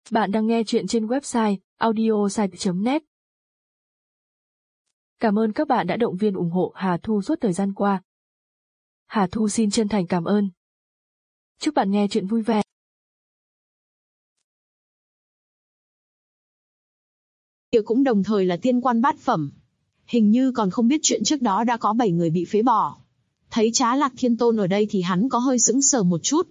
Bạn đang nghe chuyện trên website audiosite.net. Cảm ơn các bạn đã động viên ủng hộ Hà Thu suốt thời gian qua. Hà Thu xin chân thành cảm ơn. Chúc bạn nghe chuyện vui vẻ. Kia cũng đồng thời là tiên quan bát phẩm. Hình như còn không biết chuyện trước đó đã có 7 người bị phế bỏ. Thấy Trá Lạc Thiên Tôn ở đây thì hắn có hơi sững sờ một chút.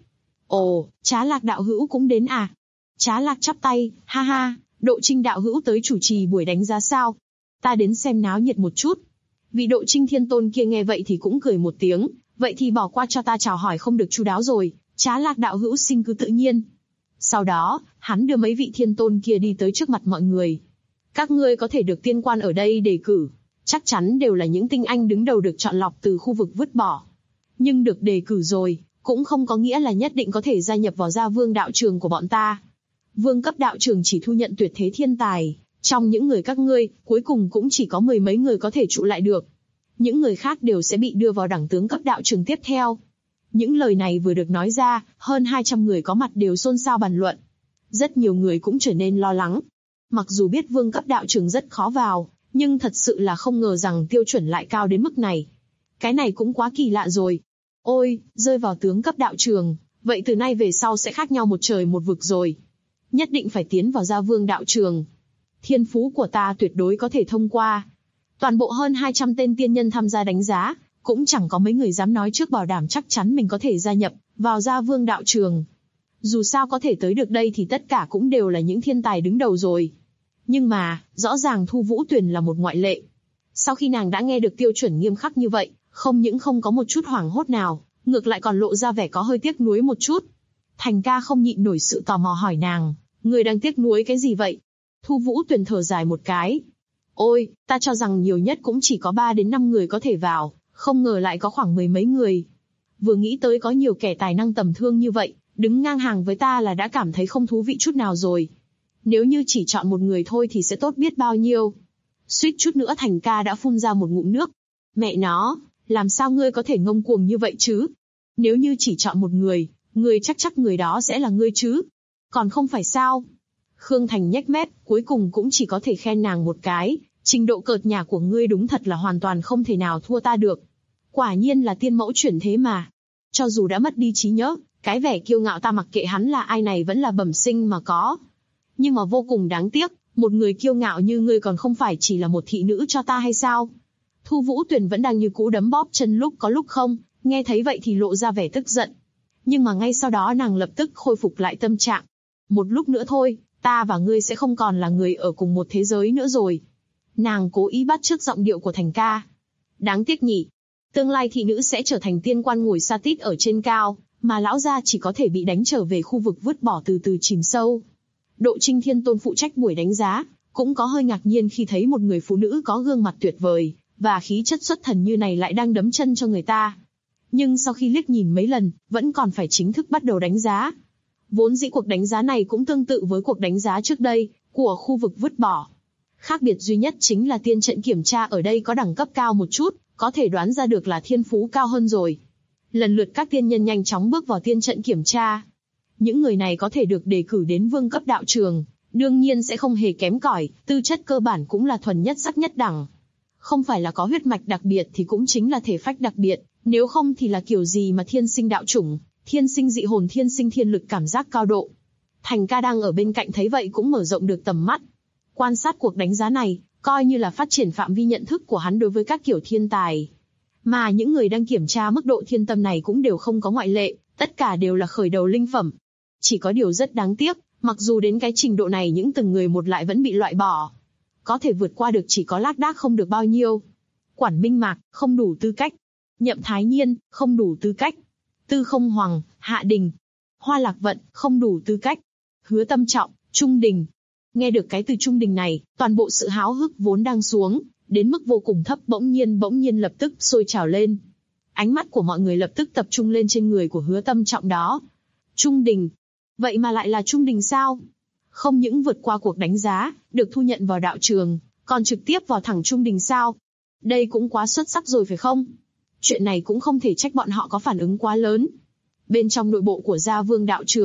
Ồ, Trá Lạc đạo hữu cũng đến à? Trá Lạc chắp tay, ha ha, Độ Trinh đạo hữu tới chủ trì buổi đánh giá sao? Ta đến xem náo nhiệt một chút. Vị Độ Trinh Thiên Tôn kia nghe vậy thì cũng cười một tiếng, vậy thì bỏ qua cho ta chào hỏi không được chu đáo rồi, Trá Lạc đạo hữu xin cứ tự nhiên. Sau đó, hắn đưa mấy vị thiên tôn kia đi tới trước mặt mọi người. Các ngươi có thể được tiên quan ở đây đề cử, chắc chắn đều là những tinh anh đứng đầu được chọn lọc từ khu vực vứt bỏ. Nhưng được đề cử rồi, cũng không có nghĩa là nhất định có thể gia nhập vào gia vương đạo trường của bọn ta. Vương cấp đạo trường chỉ thu nhận tuyệt thế thiên tài, trong những người các ngươi, cuối cùng cũng chỉ có 10 mấy người có thể trụ lại được. Những người khác đều sẽ bị đưa vào đẳng tướng cấp đạo trường tiếp theo. Những lời này vừa được nói ra, hơn 200 người có mặt đều xôn xao bàn luận. Rất nhiều người cũng trở nên lo lắng. Mặc dù biết vương cấp đạo trường rất khó vào, nhưng thật sự là không ngờ rằng tiêu chuẩn lại cao đến mức này. Cái này cũng quá kỳ lạ rồi. Ôi, rơi vào tướng cấp đạo trường, vậy từ nay về sau sẽ khác nhau một trời một vực rồi. Nhất định phải tiến vào gia vương đạo trường. Thiên phú của ta tuyệt đối có thể thông qua. Toàn bộ hơn 200 tên tiên nhân tham gia đánh giá, cũng chẳng có mấy người dám nói trước bảo đảm chắc chắn mình có thể gia nhập vào gia vương đạo trường. Dù sao có thể tới được đây thì tất cả cũng đều là những thiên tài đứng đầu rồi. Nhưng mà, rõ ràng Thu Vũ Tuyền là một ngoại lệ. Sau khi nàng đã nghe được tiêu chuẩn nghiêm khắc như vậy, không những không có một chút hoảng hốt nào, ngược lại còn lộ ra vẻ có hơi tiếc nuối một chút. Thành ca không nhịn nổi sự tò mò hỏi nàng, người đang tiếc nuối cái gì vậy? Thu Vũ Tuyền thở dài một cái. Ôi, ta cho rằng nhiều nhất cũng chỉ có 3 đến 5 người có thể vào, không ngờ lại có khoảng 10 mấy người. Vừa nghĩ tới có nhiều kẻ tài năng tầm thương như vậy, đứng ngang hàng với ta là đã cảm thấy không thú vị chút nào rồi. Nếu như chỉ chọn một người thôi thì sẽ tốt biết bao nhiêu. Suýt chút nữa Thành ca đã phun ra một ngụm nước. Mẹ nó, làm sao ngươi có thể ngông cuồng như vậy chứ? Nếu như chỉ chọn một người, ngươi chắc người đó sẽ là ngươi chứ? Còn không phải sao? Khương Thành nhếch mép, cuối cùng cũng chỉ có thể khen nàng một cái. Trình độ cợt nhả của ngươi đúng thật là hoàn toàn không thể nào thua ta được. Quả nhiên là tiên mẫu chuyển thế mà. Cho dù đã mất đi trí nhớ, cái vẻ kiêu ngạo ta mặc kệ hắn là ai này vẫn là bẩm sinh mà có. Nhưng mà vô cùng đáng tiếc, một người kiêu ngạo như ngươi còn không phải chỉ là một thị nữ cho ta hay sao? Thu Vũ Tuyền vẫn đang như cũ đấm bóp chân lúc có lúc không, nghe thấy vậy thì lộ ra vẻ tức giận. Nhưng mà ngay sau đó nàng lập tức khôi phục lại tâm trạng. Một lúc nữa thôi, ta và ngươi sẽ không còn là người ở cùng một thế giới nữa rồi. Nàng cố ý bắt chước giọng điệu của Thành ca. Đáng tiếc nhỉ. Tương lai thị nữ sẽ trở thành tiên quan ngồi sa tít ở trên cao, mà lão gia chỉ có thể bị đánh trở về khu vực vứt bỏ từ từ chìm sâu. Độ Trinh Thiên Tôn phụ trách buổi đánh giá, cũng có hơi ngạc nhiên khi thấy một người phụ nữ có gương mặt tuyệt vời, và khí chất xuất thần như này lại đang đấm chân cho người ta. Nhưng sau khi liếc nhìn mấy lần, vẫn còn phải chính thức bắt đầu đánh giá. Vốn dĩ cuộc đánh giá này cũng tương tự với cuộc đánh giá trước đây, của khu vực vứt bỏ. Khác biệt duy nhất chính là tiên trận kiểm tra ở đây có đẳng cấp cao một chút, có thể đoán ra được là thiên phú cao hơn rồi. Lần lượt các tiên nhân nhanh chóng bước vào tiên trận kiểm tra. Những người này có thể được đề cử đến vương cấp đạo trường, đương nhiên sẽ không hề kém cỏi, tư chất cơ bản cũng là thuần nhất sắc nhất đẳng. Không phải là có huyết mạch đặc biệt thì cũng chính là thể phách đặc biệt, nếu không thì là kiểu gì mà thiên sinh đạo chủng, thiên sinh dị hồn, thiên sinh thiên lực cảm giác cao độ. Thành ca đang ở bên cạnh thấy vậy cũng mở rộng được tầm mắt. Quan sát cuộc đánh giá này, coi như là phát triển phạm vi nhận thức của hắn đối với các kiểu thiên tài. Mà những người đang kiểm tra mức độ thiên tâm này cũng đều không có ngoại lệ, tất cả đều là khởi đầu linh phẩm. Chỉ có điều rất đáng tiếc, mặc dù đến cái trình độ này những từng người một lại vẫn bị loại bỏ. Có thể vượt qua được chỉ có Lác Đác không được bao nhiêu. Quản Minh Mạc, không đủ tư cách. Nhậm Thái Nhiên, không đủ tư cách. Tư Không Hoàng, Hạ Đình. Hoa Lạc Vận, không đủ tư cách. Hứa Tâm Trọng, Trung Đình. Nghe được cái từ Trung Đình này, toàn bộ sự háo hức vốn đang xuống, đến mức vô cùng thấp bỗng nhiên lập tức sôi trào lên. Ánh mắt của mọi người lập tức tập trung lên trên người của Hứa Tâm Trọng đó. Trung Đình. Vậy mà lại là Trung Đình sao? Không những vượt qua cuộc đánh giá, được thu nhận vào đạo trường, còn trực tiếp vào thẳng Trung Đình sao? Đây cũng quá xuất sắc rồi phải không? Chuyện này cũng không thể trách bọn họ có phản ứng quá lớn. Bên trong nội bộ của Gia Vương đạo trường,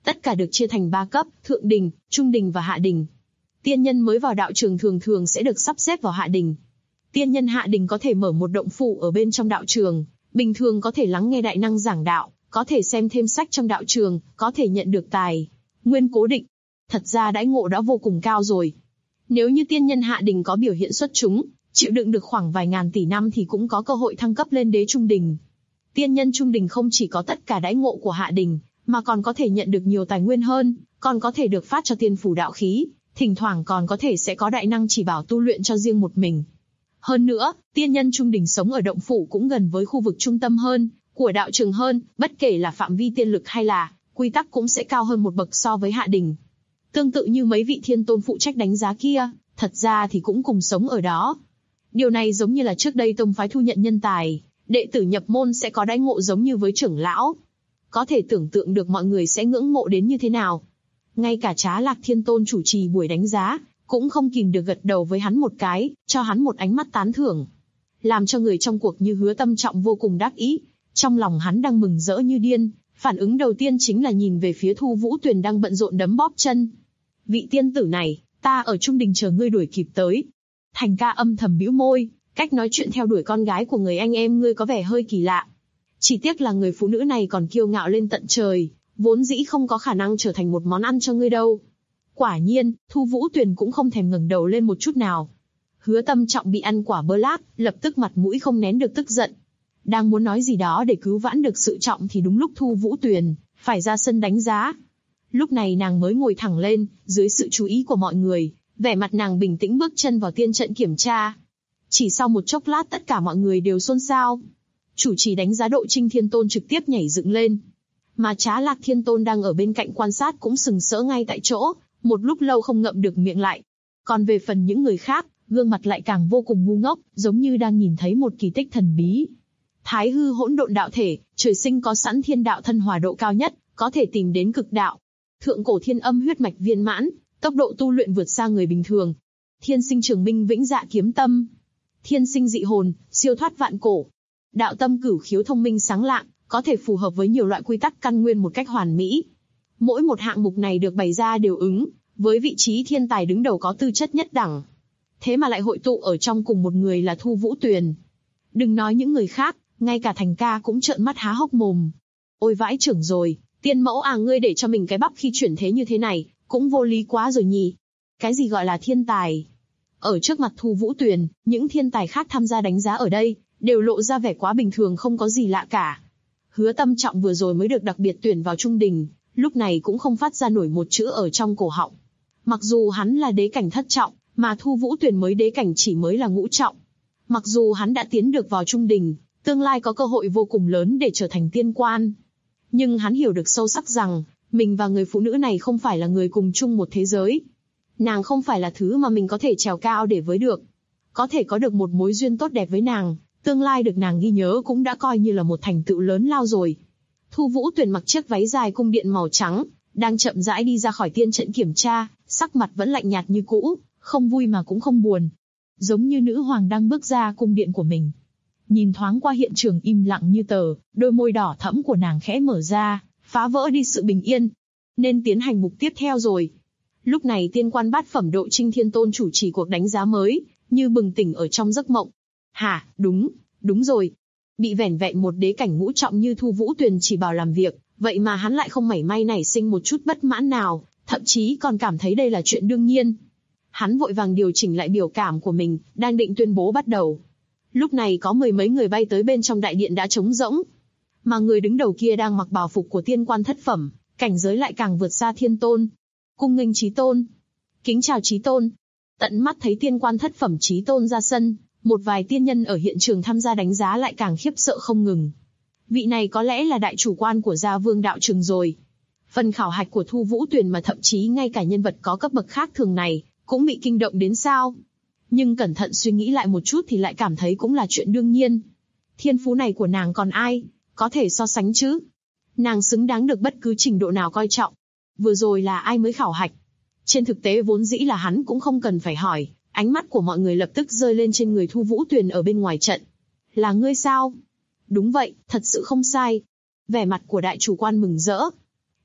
Tất cả được chia thành 3 cấp, thượng đình, trung đình và hạ đình. Tiên nhân mới vào đạo trường thường thường sẽ được sắp xếp vào hạ đình. Tiên nhân hạ đình có thể mở một động phủ ở bên trong đạo trường, bình thường có thể lắng nghe đại năng giảng đạo, có thể xem thêm sách trong đạo trường, có thể nhận được tài nguyên cố định. Thật ra đãi ngộ đã vô cùng cao rồi. Nếu như tiên nhân hạ đình có biểu hiện xuất chúng, chịu đựng được khoảng vài ngàn tỷ năm thì cũng có cơ hội thăng cấp lên đế trung đình. Tiên nhân trung đình không chỉ có tất cả đãi ngộ của hạ đình, mà còn có thể nhận được nhiều tài nguyên hơn, còn có thể được phát cho tiên phủ đạo khí, thỉnh thoảng còn có thể sẽ có đại năng chỉ bảo tu luyện cho riêng một mình. Hơn nữa, tiên nhân trung đình sống ở động phủ cũng gần với khu vực trung tâm hơn, của đạo trường hơn, bất kể là phạm vi tiên lực hay là quy tắc cũng sẽ cao hơn một bậc so với hạ đình. Tương tự như mấy vị thiên tôn phụ trách đánh giá kia, thật ra thì cũng cùng sống ở đó. Điều này giống như là trước đây tông phái thu nhận nhân tài, đệ tử nhập môn sẽ có đãi ngộ giống như với trưởng lão. Có thể tưởng tượng được mọi người sẽ ngưỡng mộ đến như thế nào. Ngay cả Trá Lạc Thiên Tôn chủ trì buổi đánh giá, cũng không kìm được gật đầu với hắn một cái, cho hắn một ánh mắt tán thưởng. Làm cho người trong cuộc như Hứa Tâm Trọng vô cùng đắc ý. Trong lòng hắn đang mừng rỡ như điên, phản ứng đầu tiên chính là nhìn về phía Thu Vũ Tuyền đang bận rộn đấm bóp chân. Vị tiên tử này, ta ở trung đình chờ ngươi đuổi kịp tới. Thành Ca âm thầm bĩu môi, cách nói chuyện theo đuổi con gái của người anh em ngươi có vẻ hơi kỳ lạ. Chỉ tiếc là người phụ nữ này còn kiêu ngạo lên tận trời, vốn dĩ không có khả năng trở thành một món ăn cho ngươi đâu. Quả nhiên, Thu Vũ Tuyền cũng không thèm ngẩng đầu lên một chút nào. Hứa Tâm Trọng bị ăn quả bơ lát, lập tức mặt mũi không nén được tức giận. Đang muốn nói gì đó để cứu vãn được sự trọng thì đúng lúc Thu Vũ Tuyền phải ra sân đánh giá. Lúc này nàng mới ngồi thẳng lên, dưới sự chú ý của mọi người, vẻ mặt nàng bình tĩnh bước chân vào tiên trận kiểm tra. Chỉ sau một chốc lát tất cả mọi người đều xôn xao. Chủ trì đánh giá Độ Trinh Thiên Tôn trực tiếp nhảy dựng lên. Mà Trá Lạc Thiên Tôn đang ở bên cạnh quan sát cũng sừng sỡ ngay tại chỗ, một lúc lâu không ngậm được miệng lại. Còn về phần những người khác, gương mặt lại càng vô cùng ngu ngốc, giống như đang nhìn thấy một kỳ tích thần bí. Thái hư hỗn độn đạo thể, trời sinh có sẵn thiên đạo thân hòa độ cao nhất, có thể tìm đến cực đạo. Thượng cổ thiên âm huyết mạch viên mãn, tốc độ tu luyện vượt xa người bình thường. Thiên sinh trường minh vĩnh dạ kiếm tâm. Thiên sinh dị hồn, siêu thoát vạn cổ. Đạo tâm cửu khiếu thông minh sáng lạng, có thể phù hợp với nhiều loại quy tắc căn nguyên một cách hoàn mỹ. Mỗi một hạng mục này được bày ra đều ứng với vị trí thiên tài đứng đầu có tư chất nhất đẳng. Thế mà lại hội tụ ở trong cùng một người là Thu Vũ Tuyền. Đừng nói những người khác, ngay cả Thành Ca cũng trợn mắt há hốc mồm. Ôi vãi chưởng rồi, tiên mẫu à, ngươi để cho mình cái bắp khi chuyển thế như thế này, cũng vô lý quá rồi nhỉ. Cái gì gọi là thiên tài? Ở trước mặt Thu Vũ Tuyền, những thiên tài khác tham gia đánh giá ở đây, đều lộ ra vẻ quá bình thường không có gì lạ cả. Hứa Tâm Trọng vừa rồi mới được đặc biệt tuyển vào trung đình, lúc này cũng không phát ra nổi một chữ ở trong cổ họng. Mặc dù hắn là đế cảnh thất trọng, mà Thu Vũ Tuyền mới đế cảnh chỉ mới là ngũ trọng. Mặc dù hắn đã tiến được vào trung đình, tương lai có cơ hội vô cùng lớn để trở thành tiên quan. Nhưng hắn hiểu được sâu sắc rằng, mình và người phụ nữ này không phải là người cùng chung một thế giới. Nàng không phải là thứ mà mình có thể trèo cao để với được. Có thể có được một mối duyên tốt đẹp với nàng, tương lai được nàng ghi nhớ cũng đã coi như là một thành tựu lớn lao rồi. Thu Vũ Tuyền mặc chiếc váy dài cung điện màu trắng, đang chậm rãi đi ra khỏi tiên trận kiểm tra, sắc mặt vẫn lạnh nhạt như cũ, không vui mà cũng không buồn. Giống như nữ hoàng đang bước ra cung điện của mình. Nhìn thoáng qua hiện trường im lặng như tờ, đôi môi đỏ thẫm của nàng khẽ mở ra, phá vỡ đi sự bình yên. Nên tiến hành mục tiếp theo rồi. Lúc này tiên quan bát phẩm Độ Trinh Thiên Tôn chủ trì cuộc đánh giá mới, như bừng tỉnh ở trong giấc mộng. Hả, đúng rồi. Bị vẻn vẹn một đế cảnh ngũ trọng như Thu Vũ Tuyền chỉ bảo làm việc, vậy mà hắn lại không mảy may nảy sinh một chút bất mãn nào, thậm chí còn cảm thấy đây là chuyện đương nhiên. Hắn vội vàng điều chỉnh lại biểu cảm của mình, đang định tuyên bố bắt đầu. Lúc này có mười mấy người bay tới bên trong đại điện đã trống rỗng. Mà người đứng đầu kia đang mặc bào phục của tiên quan thất phẩm, cảnh giới lại càng vượt xa Thiên Tôn. Cung nghênh Chí Tôn. Kính chào Chí Tôn. Tận mắt thấy tiên quan thất phẩm Chí Tôn ra sân, một vài tiên nhân ở hiện trường tham gia đánh giá lại càng khiếp sợ không ngừng. Vị này có lẽ là đại chủ quan của Gia Vương đạo trường rồi. Phần khảo hạch của Thu Vũ Tuyền mà thậm chí ngay cả nhân vật có cấp bậc khác thường này, cũng bị kinh động đến sao. Nhưng cẩn thận suy nghĩ lại một chút thì lại cảm thấy cũng là chuyện đương nhiên. Thiên phú này của nàng còn ai có thể so sánh chứ? Nàng xứng đáng được bất cứ trình độ nào coi trọng. Vừa rồi là ai mới khảo hạch? Trên thực tế vốn dĩ là hắn cũng không cần phải hỏi, ánh mắt của mọi người lập tức rơi lên trên người Thu Vũ Tuyền ở bên ngoài trận. Là ngươi sao? Đúng vậy, thật sự không sai. Vẻ mặt của đại chủ quan mừng rỡ.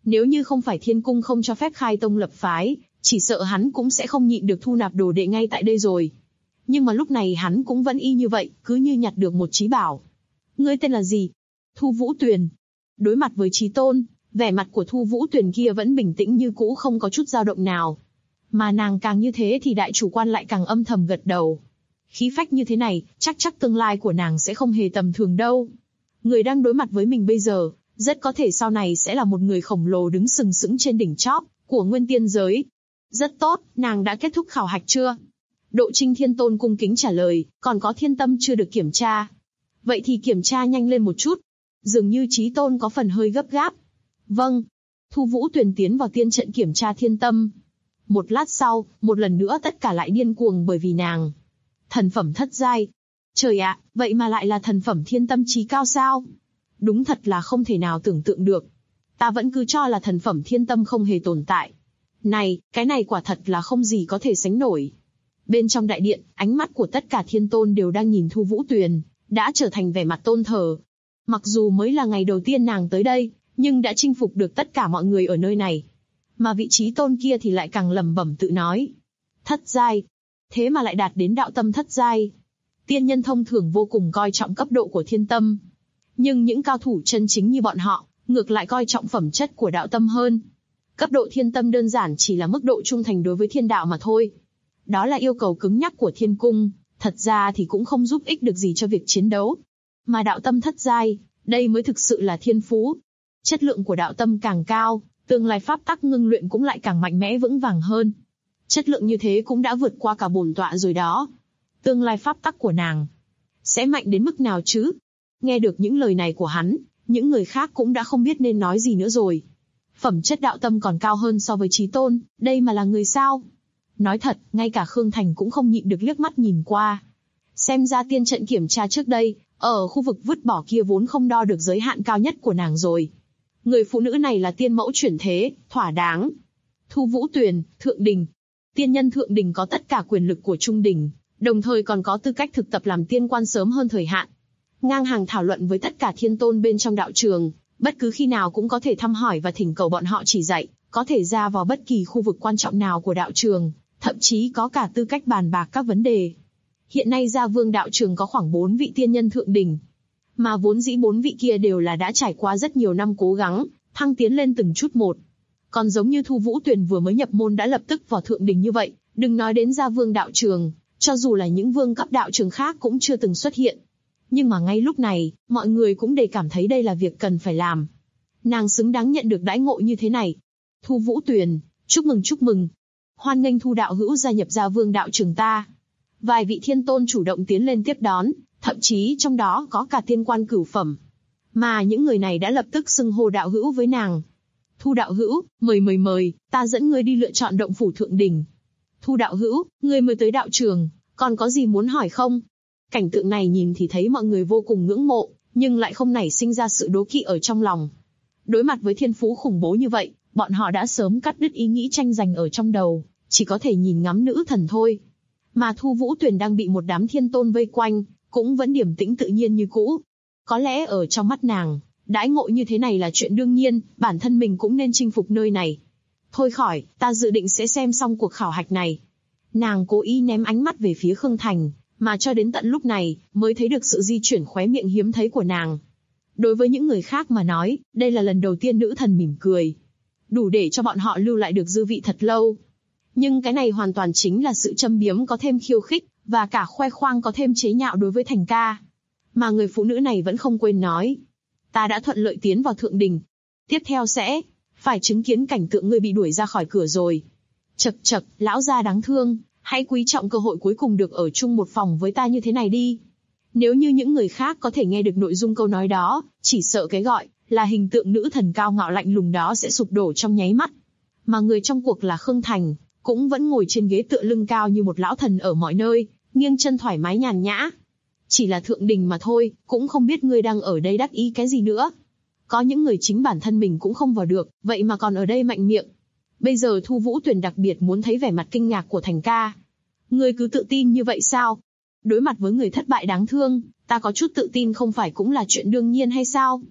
Nếu như không phải thiên cung không cho phép khai tông lập phái, chỉ sợ hắn cũng sẽ không nhịn được thu nạp đồ đệ ngay tại đây rồi. Nhưng mà lúc này hắn cũng vẫn y như vậy, cứ như nhặt được một trí bảo. Ngươi tên là gì? Thu Vũ Tuyền. Đối mặt với Chí Tôn, vẻ mặt của Thu Vũ Tuyền kia vẫn bình tĩnh như cũ, không có chút dao động nào. Mà nàng càng như thế thì đại chủ quan lại càng âm thầm gật đầu. Khí phách như thế này, chắc tương lai của nàng sẽ không hề tầm thường đâu. Người đang đối mặt với mình bây giờ, rất có thể sau này sẽ là một người khổng lồ đứng sừng sững trên đỉnh chóp của nguyên tiên giới. Rất tốt, nàng đã kết thúc khảo hạch chưa? Độ Trinh Thiên Tôn cung kính trả lời, còn có thiên tâm chưa được kiểm tra. Vậy thì kiểm tra nhanh lên một chút. Dường như Chí Tôn có phần hơi gấp gáp. Vâng. Thu Vũ Tuyền tiến vào tiên trận kiểm tra thiên tâm. Một lát sau, một lần nữa tất cả lại điên cuồng bởi vì nàng. Thần phẩm thất giai. Trời ạ, vậy mà lại là thần phẩm thiên tâm chí cao sao? Đúng thật là không thể nào tưởng tượng được. Ta vẫn cứ cho là thần phẩm thiên tâm không hề tồn tại. Này, cái này quả thật là không gì có thể sánh nổi. Bên trong đại điện, ánh mắt của tất cả thiên tôn đều đang nhìn Thu Vũ Tuyền, đã trở thành vẻ mặt tôn thờ. Mặc dù mới là ngày đầu tiên nàng tới đây, nhưng đã chinh phục được tất cả mọi người ở nơi này. Mà vị trí tôn kia thì lại càng lẩm bẩm tự nói. Thất giai. Thế mà lại đạt đến đạo tâm thất giai. Tiên nhân thông thường vô cùng coi trọng cấp độ của thiên tâm. Nhưng những cao thủ chân chính như bọn họ, ngược lại coi trọng phẩm chất của đạo tâm hơn. Cấp độ thiên tâm đơn giản chỉ là mức độ trung thành đối với thiên đạo mà thôi. Đó là yêu cầu cứng nhắc của thiên cung, thật ra thì cũng không giúp ích được gì cho việc chiến đấu. Mà đạo tâm thất giai, đây mới thực sự là thiên phú. Chất lượng của đạo tâm càng cao, tương lai pháp tắc ngưng luyện cũng lại càng mạnh mẽ vững vàng hơn. Chất lượng như thế cũng đã vượt qua cả bổn tọa rồi đó. Tương lai pháp tắc của nàng sẽ mạnh đến mức nào chứ? Nghe được những lời này của hắn, những người khác cũng đã không biết nên nói gì nữa rồi. Phẩm chất đạo tâm còn cao hơn so với Chí Tôn, đây mà là người sao? Nói thật, ngay cả Khương Thành cũng không nhịn được liếc mắt nhìn qua. Xem ra tiên trận kiểm tra trước đây, ở khu vực vứt bỏ kia vốn không đo được giới hạn cao nhất của nàng rồi. Người phụ nữ này là tiên mẫu chuyển thế, thỏa đáng. Thu Vũ Tuyền, Thượng Đình. Tiên nhân Thượng Đình có tất cả quyền lực của Trung Đình, đồng thời còn có tư cách thực tập làm tiên quan sớm hơn thời hạn. Ngang hàng thảo luận với tất cả thiên tôn bên trong đạo trường, bất cứ khi nào cũng có thể thăm hỏi và thỉnh cầu bọn họ chỉ dạy, có thể ra vào bất kỳ khu vực quan trọng nào của đạo trường, thậm chí có cả tư cách bàn bạc các vấn đề. Hiện nay Gia Vương đạo trường có khoảng 4 vị tiên nhân Thượng Đình. Mà vốn dĩ 4 vị kia đều là đã trải qua rất nhiều năm cố gắng, thăng tiến lên từng chút một. Còn giống như Thu Vũ Tuyền vừa mới nhập môn đã lập tức vào Thượng Đình như vậy, đừng nói đến Gia Vương đạo trường, cho dù là những vương cấp đạo trường khác cũng chưa từng xuất hiện. Nhưng mà ngay lúc này, mọi người cũng đều cảm thấy đây là việc cần phải làm. Nàng xứng đáng nhận được đãi ngộ như thế này. Thu Vũ Tuyền, chúc mừng. Hoan nghênh Thu đạo hữu gia nhập Gia Vương đạo trường ta. Vài vị thiên tôn chủ động tiến lên tiếp đón, thậm chí trong đó có cả tiên quan cửu phẩm. Mà những người này đã lập tức xưng hô đạo hữu với nàng. Thu đạo hữu, mời, ta dẫn ngươi đi lựa chọn động phủ Thượng Đình. Thu đạo hữu, ngươi mới tới đạo trường, còn có gì muốn hỏi không? Cảnh tượng này nhìn thì thấy mọi người vô cùng ngưỡng mộ, nhưng lại không nảy sinh ra sự đố kỵ ở trong lòng. Đối mặt với thiên phú khủng bố như vậy, bọn họ đã sớm cắt đứt ý nghĩ tranh giành ở trong đầu, chỉ có thể nhìn ngắm nữ thần thôi. Mà Thu Vũ Tuyền đang bị một đám thiên tôn vây quanh, cũng vẫn điềm tĩnh tự nhiên như cũ. Có lẽ ở trong mắt nàng, đãi ngộ như thế này là chuyện đương nhiên, bản thân mình cũng nên chinh phục nơi này. Thôi khỏi, ta dự định sẽ xem xong cuộc khảo hạch này. Nàng cố ý ném ánh mắt về phía Khương Thành, mà cho đến tận lúc này, mới thấy được sự di chuyển khóe miệng hiếm thấy của nàng. Đối với những người khác mà nói, đây là lần đầu tiên nữ thần mỉm cười. Đủ để cho bọn họ lưu lại được dư vị thật lâu. Nhưng cái này hoàn toàn chính là sự châm biếm có thêm khiêu khích, và cả khoe khoang có thêm chế nhạo đối với Thành ca. Mà người phụ nữ này vẫn không quên nói. Ta đã thuận lợi tiến vào Thượng Đình. Tiếp theo sẽ phải chứng kiến cảnh tượng ngươi bị đuổi ra khỏi cửa rồi. Chậc, lão gia đáng thương, hãy quý trọng cơ hội cuối cùng được ở chung một phòng với ta như thế này đi. Nếu như những người khác có thể nghe được nội dung câu nói đó, chỉ sợ cái gọi là hình tượng nữ thần cao ngạo lạnh lùng đó sẽ sụp đổ trong nháy mắt. Mà người trong cuộc là Khương Thành, cũng vẫn ngồi trên ghế tựa lưng cao như một lão thần ở mọi nơi, nghiêng chân thoải mái nhàn nhã. Chỉ là Thượng Đình mà thôi, cũng không biết ngươi đang ở đây đắc ý cái gì nữa. Có những người chính bản thân mình cũng không vào được, vậy mà còn ở đây mạnh miệng. Bây giờ Thu Vũ Tuyền đặc biệt muốn thấy vẻ mặt kinh ngạc của Thành ca. Ngươi cứ tự tin như vậy sao? Đối mặt với người thất bại đáng thương, ta có chút tự tin không phải cũng là chuyện đương nhiên hay sao?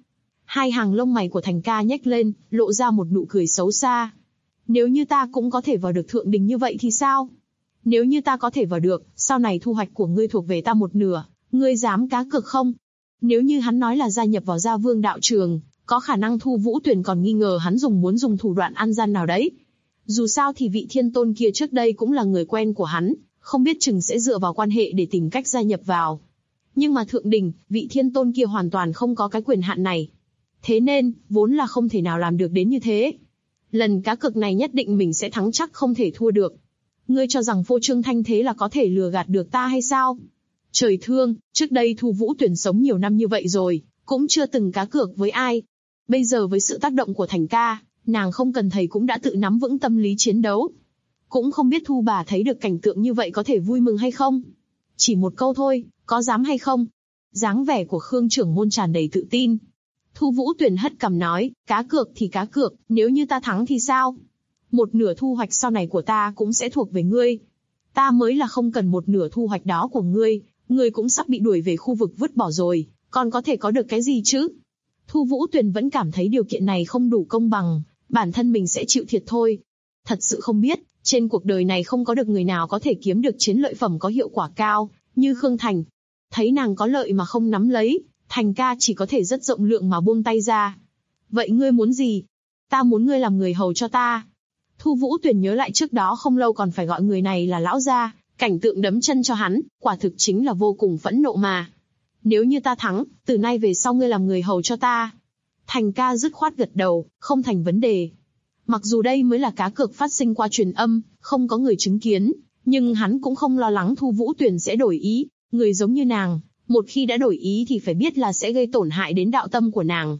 Hai hàng lông mày của Thành ca nhếch lên, lộ ra một nụ cười xấu xa. Nếu như ta cũng có thể vào được thượng đình như vậy thì sao? Nếu như ta có thể vào được, sau này thu hoạch của ngươi thuộc về ta một nửa, ngươi dám cá cược không? Nếu như hắn nói là gia nhập vào Gia Vương đạo trường, có khả năng Thu Vũ Tuyền còn nghi ngờ hắn muốn dùng thủ đoạn ăn gian nào đấy. Dù sao thì vị thiên tôn kia trước đây cũng là người quen của hắn, không biết chừng sẽ dựa vào quan hệ để tìm cách gia nhập vào. Nhưng mà thượng đình, vị thiên tôn kia hoàn toàn không có cái quyền hạn này. Thế nên, vốn là không thể nào làm được đến như thế. Lần cá cược này nhất định mình sẽ thắng chắc không thể thua được. Ngươi cho rằng phô trương thanh thế là có thể lừa gạt được ta hay sao? Trời thương, trước đây Thu Vũ Tuyền sống nhiều năm như vậy rồi, cũng chưa từng cá cược với ai. Bây giờ với sự tác động của Thành ca, nàng không cần thầy cũng đã tự nắm vững tâm lý chiến đấu. Cũng không biết Thu bà thấy được cảnh tượng như vậy có thể vui mừng hay không? Chỉ một câu thôi, có dám hay không? Dáng vẻ của Khương trưởng môn tràn đầy tự tin. Thu Vũ Tuyền hất cằm nói, cá cược thì cá cược, nếu như ta thắng thì sao? Một nửa thu hoạch sau này của ta cũng sẽ thuộc về ngươi. Ta mới là không cần một nửa thu hoạch đó của ngươi, ngươi cũng sắp bị đuổi về khu vực vứt bỏ rồi, còn có thể có được cái gì chứ? Thu Vũ Tuyền vẫn cảm thấy điều kiện này không đủ công bằng, bản thân mình sẽ chịu thiệt thôi. Thật sự không biết, trên cuộc đời này không có được người nào có thể kiếm được chiến lợi phẩm có hiệu quả cao, như Khương Thành. Thấy nàng có lợi mà không nắm lấy, Thành ca chỉ có thể rất rộng lượng mà buông tay ra. Vậy ngươi muốn gì? Ta muốn ngươi làm người hầu cho ta. Thu Vũ Tuyền nhớ lại trước đó không lâu còn phải gọi người này là lão gia, cảnh tượng đấm chân cho hắn, quả thực chính là vô cùng phẫn nộ mà. Nếu như ta thắng, từ nay về sau ngươi làm người hầu cho ta. Thành ca dứt khoát gật đầu, không thành vấn đề. Mặc dù đây mới là cá cược phát sinh qua truyền âm, không có người chứng kiến, nhưng hắn cũng không lo lắng Thu Vũ Tuyền sẽ đổi ý. Người giống như nàng, một khi đã đổi ý thì phải biết là sẽ gây tổn hại đến đạo tâm của nàng.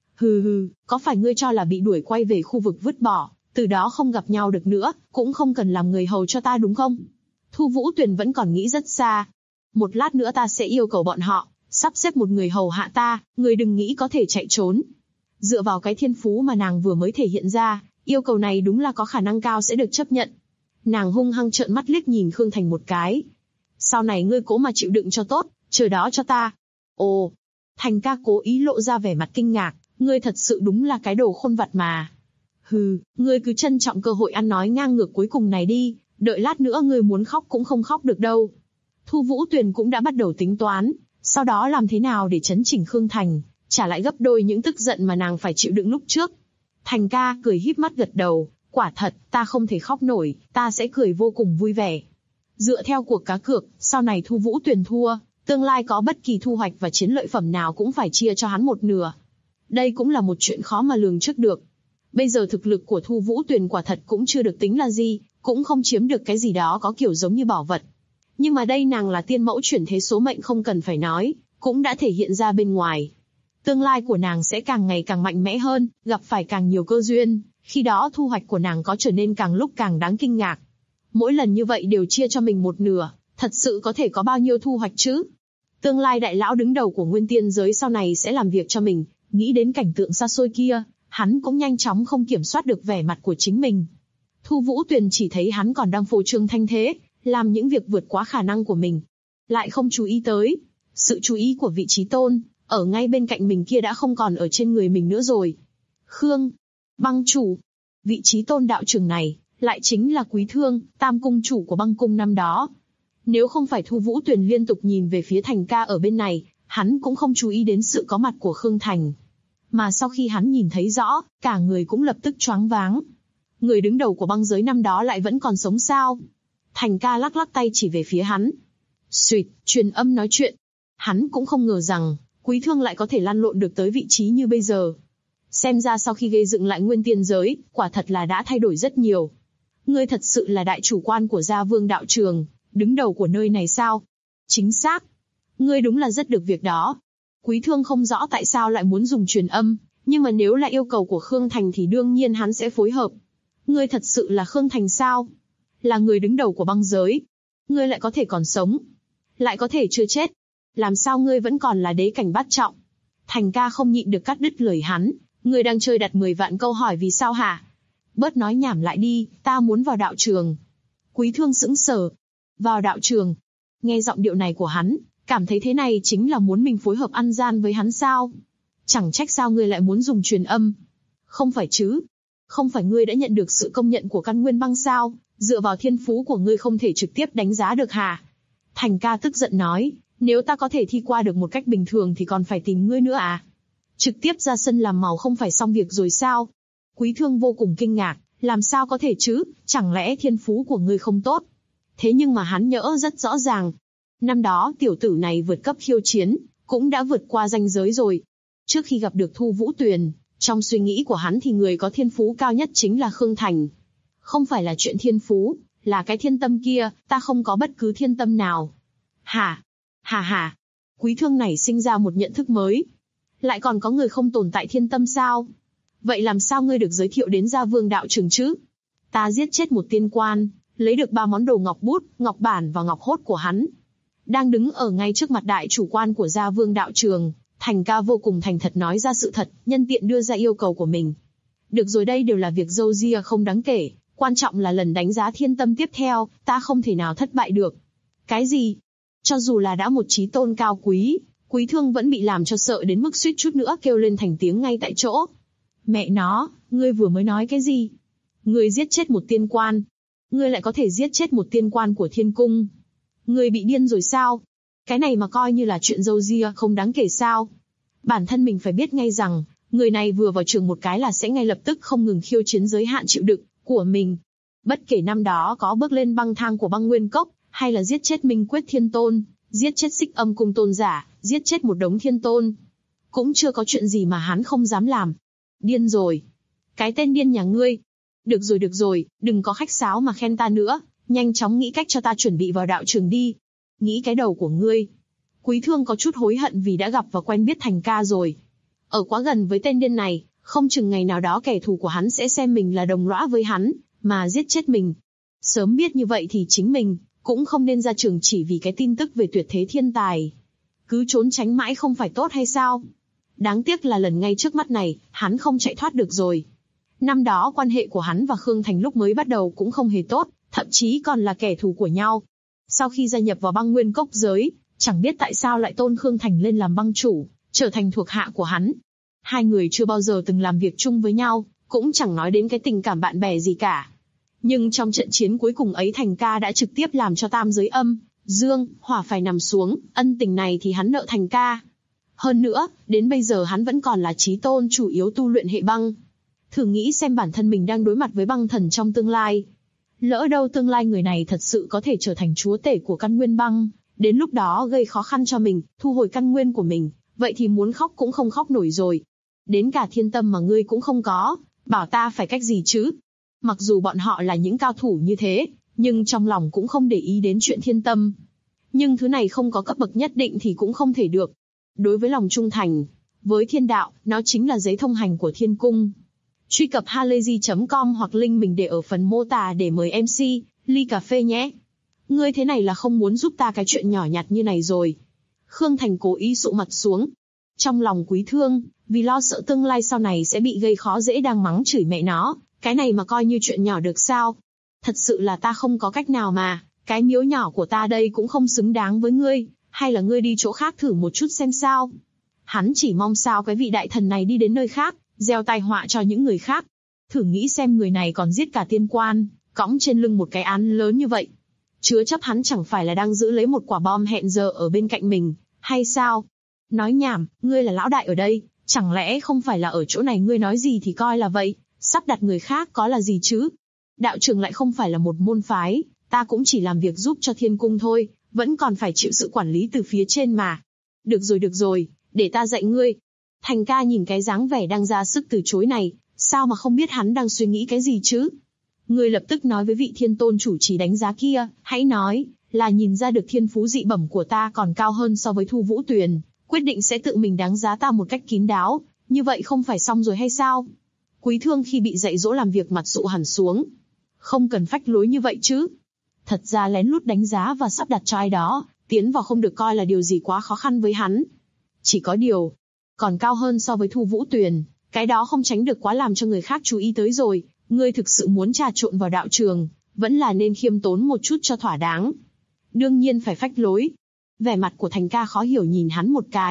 Hừ, có phải ngươi cho là bị đuổi quay về khu vực vứt bỏ, từ đó không gặp nhau được nữa, cũng không cần làm người hầu cho ta đúng không? Thu Vũ Tuyền vẫn còn nghĩ rất xa. Một lát nữa ta sẽ yêu cầu bọn họ, sắp xếp một người hầu hạ ta, người đừng nghĩ có thể chạy trốn. Dựa vào cái thiên phú mà nàng vừa mới thể hiện ra, yêu cầu này đúng là có khả năng cao sẽ được chấp nhận. Nàng hung hăng trợn mắt liếc nhìn Khương Thành một cái. Sau này ngươi cố mà chịu đựng cho tốt, chờ đó cho ta. Ồ, Thành ca cố ý lộ ra vẻ mặt kinh ngạc, ngươi thật sự đúng là cái đồ khôn vặt mà. Hừ, ngươi cứ trân trọng cơ hội ăn nói ngang ngược cuối cùng này đi, đợi lát nữa ngươi muốn khóc cũng không khóc được đâu. Thu Vũ Tuyền cũng đã bắt đầu tính toán, sau đó làm thế nào để chấn chỉnh Khương Thành, trả lại gấp đôi những tức giận mà nàng phải chịu đựng lúc trước. Thành ca cười híp mắt gật đầu, quả thật, ta không thể khóc nổi, ta sẽ cười vô cùng vui vẻ. Dựa theo cuộc cá cược, sau này Thu Vũ Tuyền thua, tương lai có bất kỳ thu hoạch và chiến lợi phẩm nào cũng phải chia cho hắn một nửa. Đây cũng là một chuyện khó mà lường trước được. Bây giờ thực lực của Thu Vũ Tuyền quả thật cũng chưa được tính là gì, cũng không chiếm được cái gì đó có kiểu giống như bảo vật. Nhưng mà đây nàng là tiên mẫu chuyển thế số mệnh không cần phải nói, cũng đã thể hiện ra bên ngoài. Tương lai của nàng sẽ càng ngày càng mạnh mẽ hơn, gặp phải càng nhiều cơ duyên, khi đó thu hoạch của nàng có trở nên càng lúc càng đáng kinh ngạc. Mỗi lần như vậy đều chia cho mình một nửa, thật sự có thể có bao nhiêu thu hoạch chứ? Tương lai đại lão đứng đầu của nguyên tiên giới sau này sẽ làm việc cho mình, nghĩ đến cảnh tượng xa xôi kia, hắn cũng nhanh chóng không kiểm soát được vẻ mặt của chính mình. Thu Vũ Tuyền chỉ thấy hắn còn đang phô trương thanh thế, làm những việc vượt quá khả năng của mình. Lại không chú ý tới, sự chú ý của vị trí tôn, ở ngay bên cạnh mình kia đã không còn ở trên người mình nữa rồi. Khương, Băng chủ, vị trí tôn đạo trường này, lại chính là Quý Thương, tam cung chủ của băng cung năm đó. Nếu không phải Thu Vũ Tuyền liên tục nhìn về phía Thành ca ở bên này, hắn cũng không chú ý đến sự có mặt của Khương Thành. Mà sau khi hắn nhìn thấy rõ, cả người cũng lập tức choáng váng. Người đứng đầu của băng giới năm đó lại vẫn còn sống sao? Thành ca lắc lắc tay chỉ về phía hắn. Xuyệt, truyền âm nói chuyện. Hắn cũng không ngờ rằng, Quý Thương lại có thể lăn lộn được tới vị trí như bây giờ. Xem ra sau khi gây dựng lại nguyên tiên giới, quả thật là đã thay đổi rất nhiều. Ngươi thật sự là đại chủ quan của Gia Vương đạo trường, đứng đầu của nơi này sao? Chính xác. Ngươi đúng là rất được việc đó. Quý Thương không rõ tại sao lại muốn dùng truyền âm, nhưng mà nếu là yêu cầu của Khương Thành thì đương nhiên hắn sẽ phối hợp. Ngươi thật sự là Khương Thành sao? Là người đứng đầu của băng giới. Ngươi lại có thể còn sống. Lại có thể chưa chết. Làm sao ngươi vẫn còn là đế cảnh bát trọng? Thành ca không nhịn được cắt đứt lời hắn. Ngươi đang chơi đặt 10 vạn câu hỏi vì sao hả? Bớt nói nhảm lại đi, ta muốn vào đạo trường. Quý Thương sững sờ. Vào đạo trường. Nghe giọng điệu này của hắn, cảm thấy thế này chính là muốn mình phối hợp ăn gian với hắn sao? Chẳng trách sao ngươi lại muốn dùng truyền âm. Không phải chứ? Không phải ngươi đã nhận được sự công nhận của căn nguyên băng sao? Dựa vào thiên phú của ngươi không thể trực tiếp đánh giá được hả? Thành ca tức giận nói, nếu ta có thể thi qua được một cách bình thường thì còn phải tìm ngươi nữa à? Trực tiếp ra sân làm màu không phải xong việc rồi sao? Quý Thương vô cùng kinh ngạc, làm sao có thể chứ, chẳng lẽ thiên phú của ngươi không tốt? Thế nhưng mà hắn nhỡ rất rõ ràng. Năm đó tiểu tử này vượt cấp khiêu chiến, cũng đã vượt qua ranh giới rồi. Trước khi gặp được Thu Vũ Tuyền, trong suy nghĩ của hắn thì người có thiên phú cao nhất chính là Khương Thành. Không phải là chuyện thiên phú, là cái thiên tâm kia, ta không có bất cứ thiên tâm nào. Hả? Hả? Quý Thương này sinh ra một nhận thức mới. Lại còn có người không tồn tại thiên tâm sao? Vậy làm sao ngươi được giới thiệu đến Gia Vương đạo trường chứ? Ta giết chết một tiên quan, lấy được 3 món đồ ngọc bút, ngọc bản và ngọc hốt của hắn. Đang đứng ở ngay trước mặt đại chủ quan của Gia Vương đạo trường, Thành ca vô cùng thành thật nói ra sự thật, nhân tiện đưa ra yêu cầu của mình. Được rồi, đây đều là việc râu ria không đáng kể, quan trọng là lần đánh giá thiên tâm tiếp theo, ta không thể nào thất bại được. Cái gì? Cho dù là đã một chí tôn cao quý, Quý Thương vẫn bị làm cho sợ đến mức suýt chút nữa kêu lên thành tiếng ngay tại chỗ. Mẹ nó, ngươi vừa mới nói cái gì? Ngươi giết chết một tiên quan. Ngươi lại có thể giết chết một tiên quan của thiên cung. Ngươi bị điên rồi sao? Cái này mà coi như là chuyện râu ria không đáng kể sao? Bản thân mình phải biết ngay rằng, người này vừa vào trường một cái là sẽ ngay lập tức không ngừng khiêu chiến giới hạn chịu đựng của mình. Bất kể năm đó có bước lên băng thang của băng nguyên cốc, hay là giết chết Minh Quyết Thiên Tôn, giết chết Xích Âm Cung tôn giả, giết chết một đống thiên tôn. Cũng chưa có chuyện gì mà hắn không dám làm. Điên rồi. Cái tên điên nhà ngươi. Được rồi, đừng có khách sáo mà khen ta nữa, nhanh chóng nghĩ cách cho ta chuẩn bị vào đạo trường đi. Nghĩ cái đầu của ngươi. Quý Thương có chút hối hận vì đã gặp và quen biết Thành ca rồi. Ở quá gần với tên điên này, không chừng ngày nào đó kẻ thù của hắn sẽ xem mình là đồng lõa với hắn, mà giết chết mình. Sớm biết như vậy thì chính mình cũng không nên ra trường chỉ vì cái tin tức về tuyệt thế thiên tài. Cứ trốn tránh mãi không phải tốt hay sao? Đáng tiếc là lần ngay trước mắt này, hắn không chạy thoát được rồi. Năm đó quan hệ của hắn và Khương Thành lúc mới bắt đầu cũng không hề tốt, thậm chí còn là kẻ thù của nhau. Sau khi gia nhập vào băng nguyên cốc giới, chẳng biết tại sao lại tôn Khương Thành lên làm băng chủ, trở thành thuộc hạ của hắn. Hai người chưa bao giờ từng làm việc chung với nhau, cũng chẳng nói đến cái tình cảm bạn bè gì cả. Nhưng trong trận chiến cuối cùng ấy Thành ca đã trực tiếp làm cho tam giới âm, dương, hỏa phải nằm xuống, ân tình này thì hắn nợ Thành ca. Hơn nữa, đến bây giờ hắn vẫn còn là chí tôn chủ yếu tu luyện hệ băng. Thử nghĩ xem bản thân mình đang đối mặt với băng thần trong tương lai. Lỡ đâu tương lai người này thật sự có thể trở thành chúa tể của căn nguyên băng, đến lúc đó gây khó khăn cho mình, thu hồi căn nguyên của mình, vậy thì muốn khóc cũng không khóc nổi rồi. Đến cả thiên tâm mà ngươi cũng không có, bảo ta phải cách gì chứ? Mặc dù bọn họ là những cao thủ như thế, nhưng trong lòng cũng không để ý đến chuyện thiên tâm. Nhưng thứ này không có cấp bậc nhất định thì cũng không thể được. Đối với lòng trung thành, với thiên đạo, nó chính là giấy thông hành của thiên cung. Truy cập halayzi.com hoặc link mình để ở phần mô tả để mời MC, ly cà phê nhé. Ngươi thế này là không muốn giúp ta cái chuyện nhỏ nhặt như này rồi. Khương Thành cố ý sụ mặt xuống. Trong lòng Quý Thương, vì lo sợ tương lai sau này sẽ bị gây khó dễ đang mắng chửi mẹ nó, cái này mà coi như chuyện nhỏ được sao? Thật sự là ta không có cách nào mà, cái miếu nhỏ của ta đây cũng không xứng đáng với ngươi, hay là ngươi đi chỗ khác thử một chút xem sao? Hắn chỉ mong sao cái vị đại thần này đi đến nơi khác, gieo tai họa cho những người khác. Thử nghĩ xem người này còn giết cả tiên quan, cõng trên lưng một cái án lớn như vậy. Chứa chấp hắn chẳng phải là đang giữ lấy một quả bom hẹn giờ ở bên cạnh mình, hay sao? Nói nhảm, ngươi là lão đại ở đây, chẳng lẽ không phải là ở chỗ này ngươi nói gì thì coi là vậy, sắp đặt người khác có là gì chứ? Đạo trường lại không phải là một môn phái, ta cũng chỉ làm việc giúp cho thiên cung thôi, vẫn còn phải chịu sự quản lý từ phía trên mà. Được rồi, để ta dạy ngươi. Thành ca nhìn cái dáng vẻ đang ra sức từ chối này, sao mà không biết hắn đang suy nghĩ cái gì chứ? Ngươi lập tức nói với vị thiên tôn chủ trì đánh giá kia, hãy nói, là nhìn ra được thiên phú dị bẩm của ta còn cao hơn so với Thu Vũ Tuyền, quyết định sẽ tự mình đánh giá ta một cách kín đáo, như vậy không phải xong rồi hay sao? Quý Thương khi bị dạy dỗ làm việc mặt sụ hẳn xuống. Không cần phách lối như vậy chứ. Thật ra lén lút đánh giá và sắp đặt cho ai đó, tiến vào không được coi là điều gì quá khó khăn với hắn. Chỉ có điều, còn cao hơn so với Thu Vũ Tuyền, cái đó không tránh được quá làm cho người khác chú ý tới rồi. Ngươi thực sự muốn trà trộn vào đạo trường, vẫn là nên khiêm tốn một chút cho thỏa đáng. Đương nhiên phải phách lối. Vẻ mặt của Thành ca khó hiểu nhìn hắn một cái,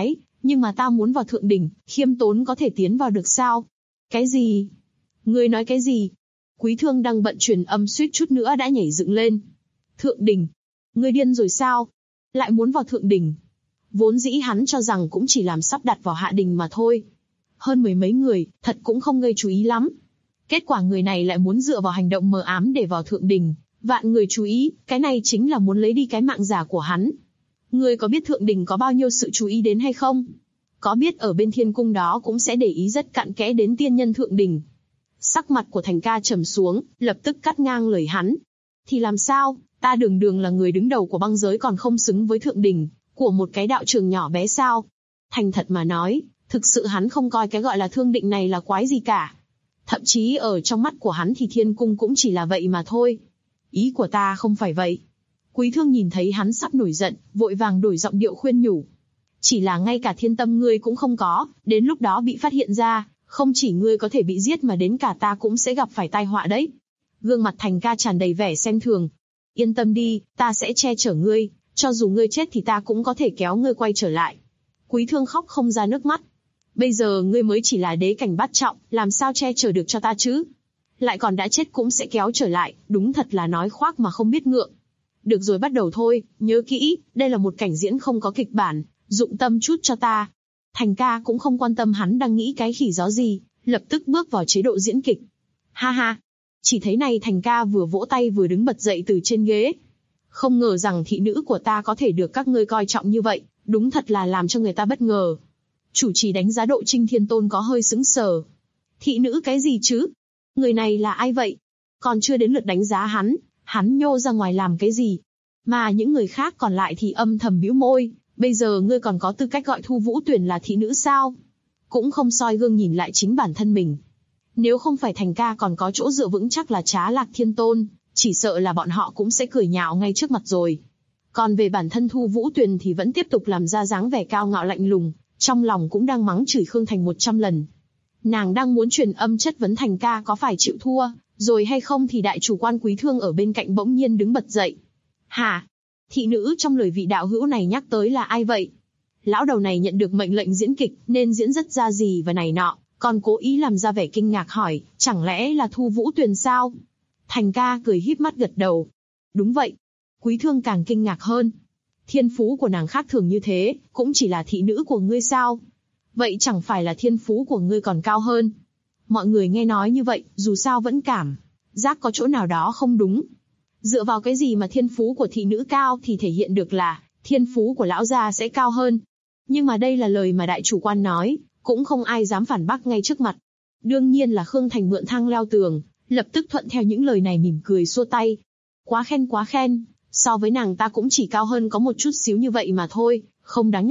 Nhưng mà ta muốn vào thượng đỉnh, khiêm tốn có thể tiến vào được sao? Cái gì? Ngươi nói cái gì? Quý Thương đang bận truyền âm suýt chút nữa đã nhảy dựng lên. Thượng đỉnh? Ngươi điên rồi sao? Lại muốn vào thượng đỉnh? Vốn dĩ hắn cho rằng cũng chỉ làm sắp đặt vào hạ đỉnh mà thôi. Hơn mười mấy người, thật cũng không gây chú ý lắm. Kết quả người này lại muốn dựa vào hành động mờ ám để vào thượng đỉnh. Vạn người chú ý, cái này chính là muốn lấy đi cái mạng giả của hắn. Ngươi có biết thượng đỉnh có bao nhiêu sự chú ý đến hay không? Có biết ở bên thiên cung đó cũng sẽ để ý rất cặn kẽ đến tiên nhân thượng đỉnh. Sắc mặt của Thành Ca trầm xuống, lập tức cắt ngang lời hắn. Thì làm sao, ta đường đường là người đứng đầu của băng giới còn không xứng với thượng đỉnh của một cái đạo trường nhỏ bé sao? Thành thật mà nói, thực sự hắn không coi cái gọi là thương định này là quái gì cả. Thậm chí ở trong mắt của hắn thì thiên cung cũng chỉ là vậy mà thôi. Ý của ta không phải vậy. Quý Thương nhìn thấy hắn sắp nổi giận, vội vàng đổi giọng điệu khuyên nhủ. Chỉ là ngay cả thiên tâm ngươi cũng không có, đến lúc đó bị phát hiện ra, không chỉ ngươi có thể bị giết mà đến cả ta cũng sẽ gặp phải tai họa đấy. Gương mặt Thành Ca tràn đầy vẻ xem thường. Yên tâm đi, ta sẽ che chở ngươi, cho dù ngươi chết thì ta cũng có thể kéo ngươi quay trở lại. Quý Thương khóc không ra nước mắt. Bây giờ ngươi mới chỉ là đế cảnh bát trọng, làm sao che chở được cho ta chứ? Lại còn đã chết cũng sẽ kéo trở lại, đúng thật là nói khoác mà không biết ngượng. Được rồi, bắt đầu thôi, nhớ kỹ, đây là một cảnh diễn không có kịch bản, dụng tâm chút cho ta. Thành Ca cũng không quan tâm hắn đang nghĩ cái khỉ gió gì, lập tức bước vào chế độ diễn kịch. Ha ha! Chỉ thấy này Thành Ca vừa vỗ tay vừa đứng bật dậy từ trên ghế. Không ngờ rằng thị nữ của ta có thể được các ngươi coi trọng như vậy, đúng thật là làm cho người ta bất ngờ. Chủ trì đánh giá Độ Trinh Thiên Tôn có hơi sững sờ. Thị nữ cái gì chứ? Người này là ai vậy? Còn chưa đến lượt đánh giá hắn nhô ra ngoài làm cái gì? Mà những người khác còn lại thì âm thầm bĩu môi. Bây giờ ngươi còn có tư cách gọi Thu Vũ Tuyền là thị nữ sao? Cũng không soi gương nhìn lại chính bản thân mình. Nếu không phải Thành Ca còn có chỗ dựa vững chắc là Trá Lạc Thiên Tôn, chỉ sợ là bọn họ cũng sẽ cười nhạo ngay trước mặt rồi. Còn về bản thân Thu Vũ Tuyền thì vẫn tiếp tục làm ra dáng vẻ cao ngạo lạnh lùng, trong lòng cũng đang mắng chửi Khương Thành 100 lần. Nàng đang muốn truyền âm chất vấn Thành Ca có phải chịu thua, rồi hay không thì đại chủ quan Quý Thương ở bên cạnh bỗng nhiên đứng bật dậy. Hả? Thị nữ trong lời vị đạo hữu này nhắc tới là ai vậy? Lão đầu này nhận được mệnh lệnh diễn kịch nên diễn rất ra gì và này nọ, còn cố ý làm ra vẻ kinh ngạc hỏi, chẳng lẽ là Thu Vũ Tuyền sao? Thành Ca cười híp mắt gật đầu. Đúng vậy. Quý Thương càng kinh ngạc hơn. Thiên phú của nàng khác thường như thế, cũng chỉ là thị nữ của ngươi sao? Vậy chẳng phải là thiên phú của ngươi còn cao hơn? Mọi người nghe nói như vậy, dù sao vẫn cảm giác có chỗ nào đó không đúng. Dựa vào cái gì mà thiên phú của thị nữ cao thì thể hiện được là thiên phú của lão gia sẽ cao hơn. Nhưng mà đây là lời mà đại chủ quan nói, cũng không ai dám phản bác ngay trước mặt. Đương nhiên là Khương Thành mượn thang leo tường, lập tức thuận theo những lời này mỉm cười xua tay. Quá khen, so với nàng ta cũng chỉ cao hơn có một chút xíu như vậy mà thôi, không đáng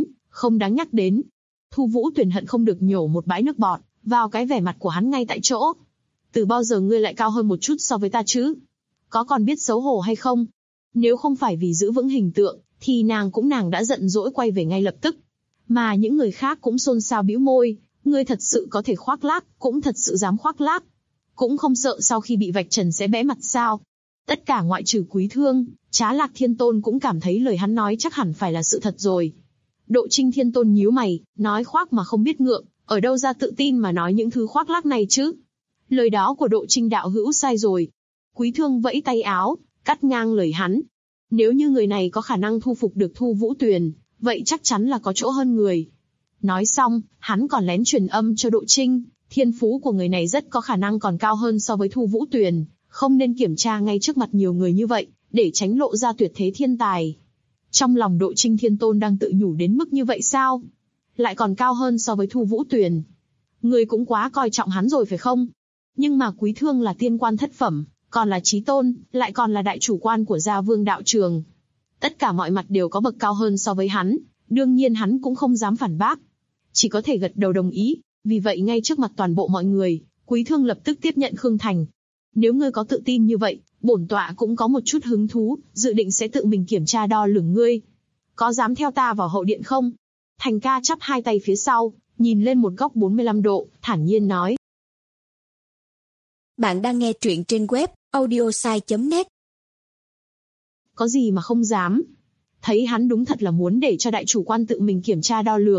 nhắc đến. Thu Vũ Tuyền hận không được nhổ một bãi nước bọt vào cái vẻ mặt của hắn ngay tại chỗ. Từ bao giờ ngươi lại cao hơn một chút so với ta chứ? Có còn biết xấu hổ hay không? Nếu không phải vì giữ vững hình tượng, thì nàng đã giận dỗi quay về ngay lập tức. Mà những người khác cũng xôn xao bĩu môi, ngươi thật sự có thể khoác lác, cũng thật sự dám khoác lác. Cũng không sợ sau khi bị vạch trần sẽ bẽ mặt sao? Tất cả ngoại trừ Quý Thương, Trá Lạc Thiên Tôn cũng cảm thấy lời hắn nói chắc hẳn phải là sự thật rồi. Độ Trinh Thiên Tôn nhíu mày, nói khoác mà không biết ngượng, ở đâu ra tự tin mà nói những thứ khoác lác này chứ? Lời đó của Độ Trinh đạo hữu sai rồi. Quý Thương vẫy tay áo, cắt ngang lời hắn. Nếu như người này có khả năng thu phục được Thu Vũ Tuyền, vậy chắc chắn là có chỗ hơn người. Nói xong, hắn còn lén truyền âm cho Độ Trinh, thiên phú của người này rất có khả năng còn cao hơn so với Thu Vũ Tuyền, không nên kiểm tra ngay trước mặt nhiều người như vậy, để tránh lộ ra tuyệt thế thiên tài. Trong lòng Độ Trinh Thiên Tôn đang tự nhủ đến mức như vậy sao? Lại còn cao hơn so với Thu Vũ Tuyền. Người cũng quá coi trọng hắn rồi phải không? Nhưng mà Quý Thương là tiên quan thất phẩm, còn là chí tôn, lại còn là đại chủ quan của Gia Vương đạo trường. Tất cả mọi mặt đều có bậc cao hơn so với hắn, đương nhiên hắn cũng không dám phản bác. Chỉ có thể gật đầu đồng ý, vì vậy ngay trước mặt toàn bộ mọi người, Quý Thương lập tức tiếp nhận Khương Thành. Nếu ngươi có tự tin như vậy, bổn tọa cũng có một chút hứng thú, dự định sẽ tự mình kiểm tra đo lường ngươi. Có dám theo ta vào hậu điện không? Thành Ca chắp hai tay phía sau, nhìn lên một góc 45 độ, thản nhiên nói. Bạn đang nghe truyện trên web audiosai.net. Có gì mà không dám? Thấy hắn đúng thật là muốn để cho đại chủ quan tự mình kiểm tra đo lường,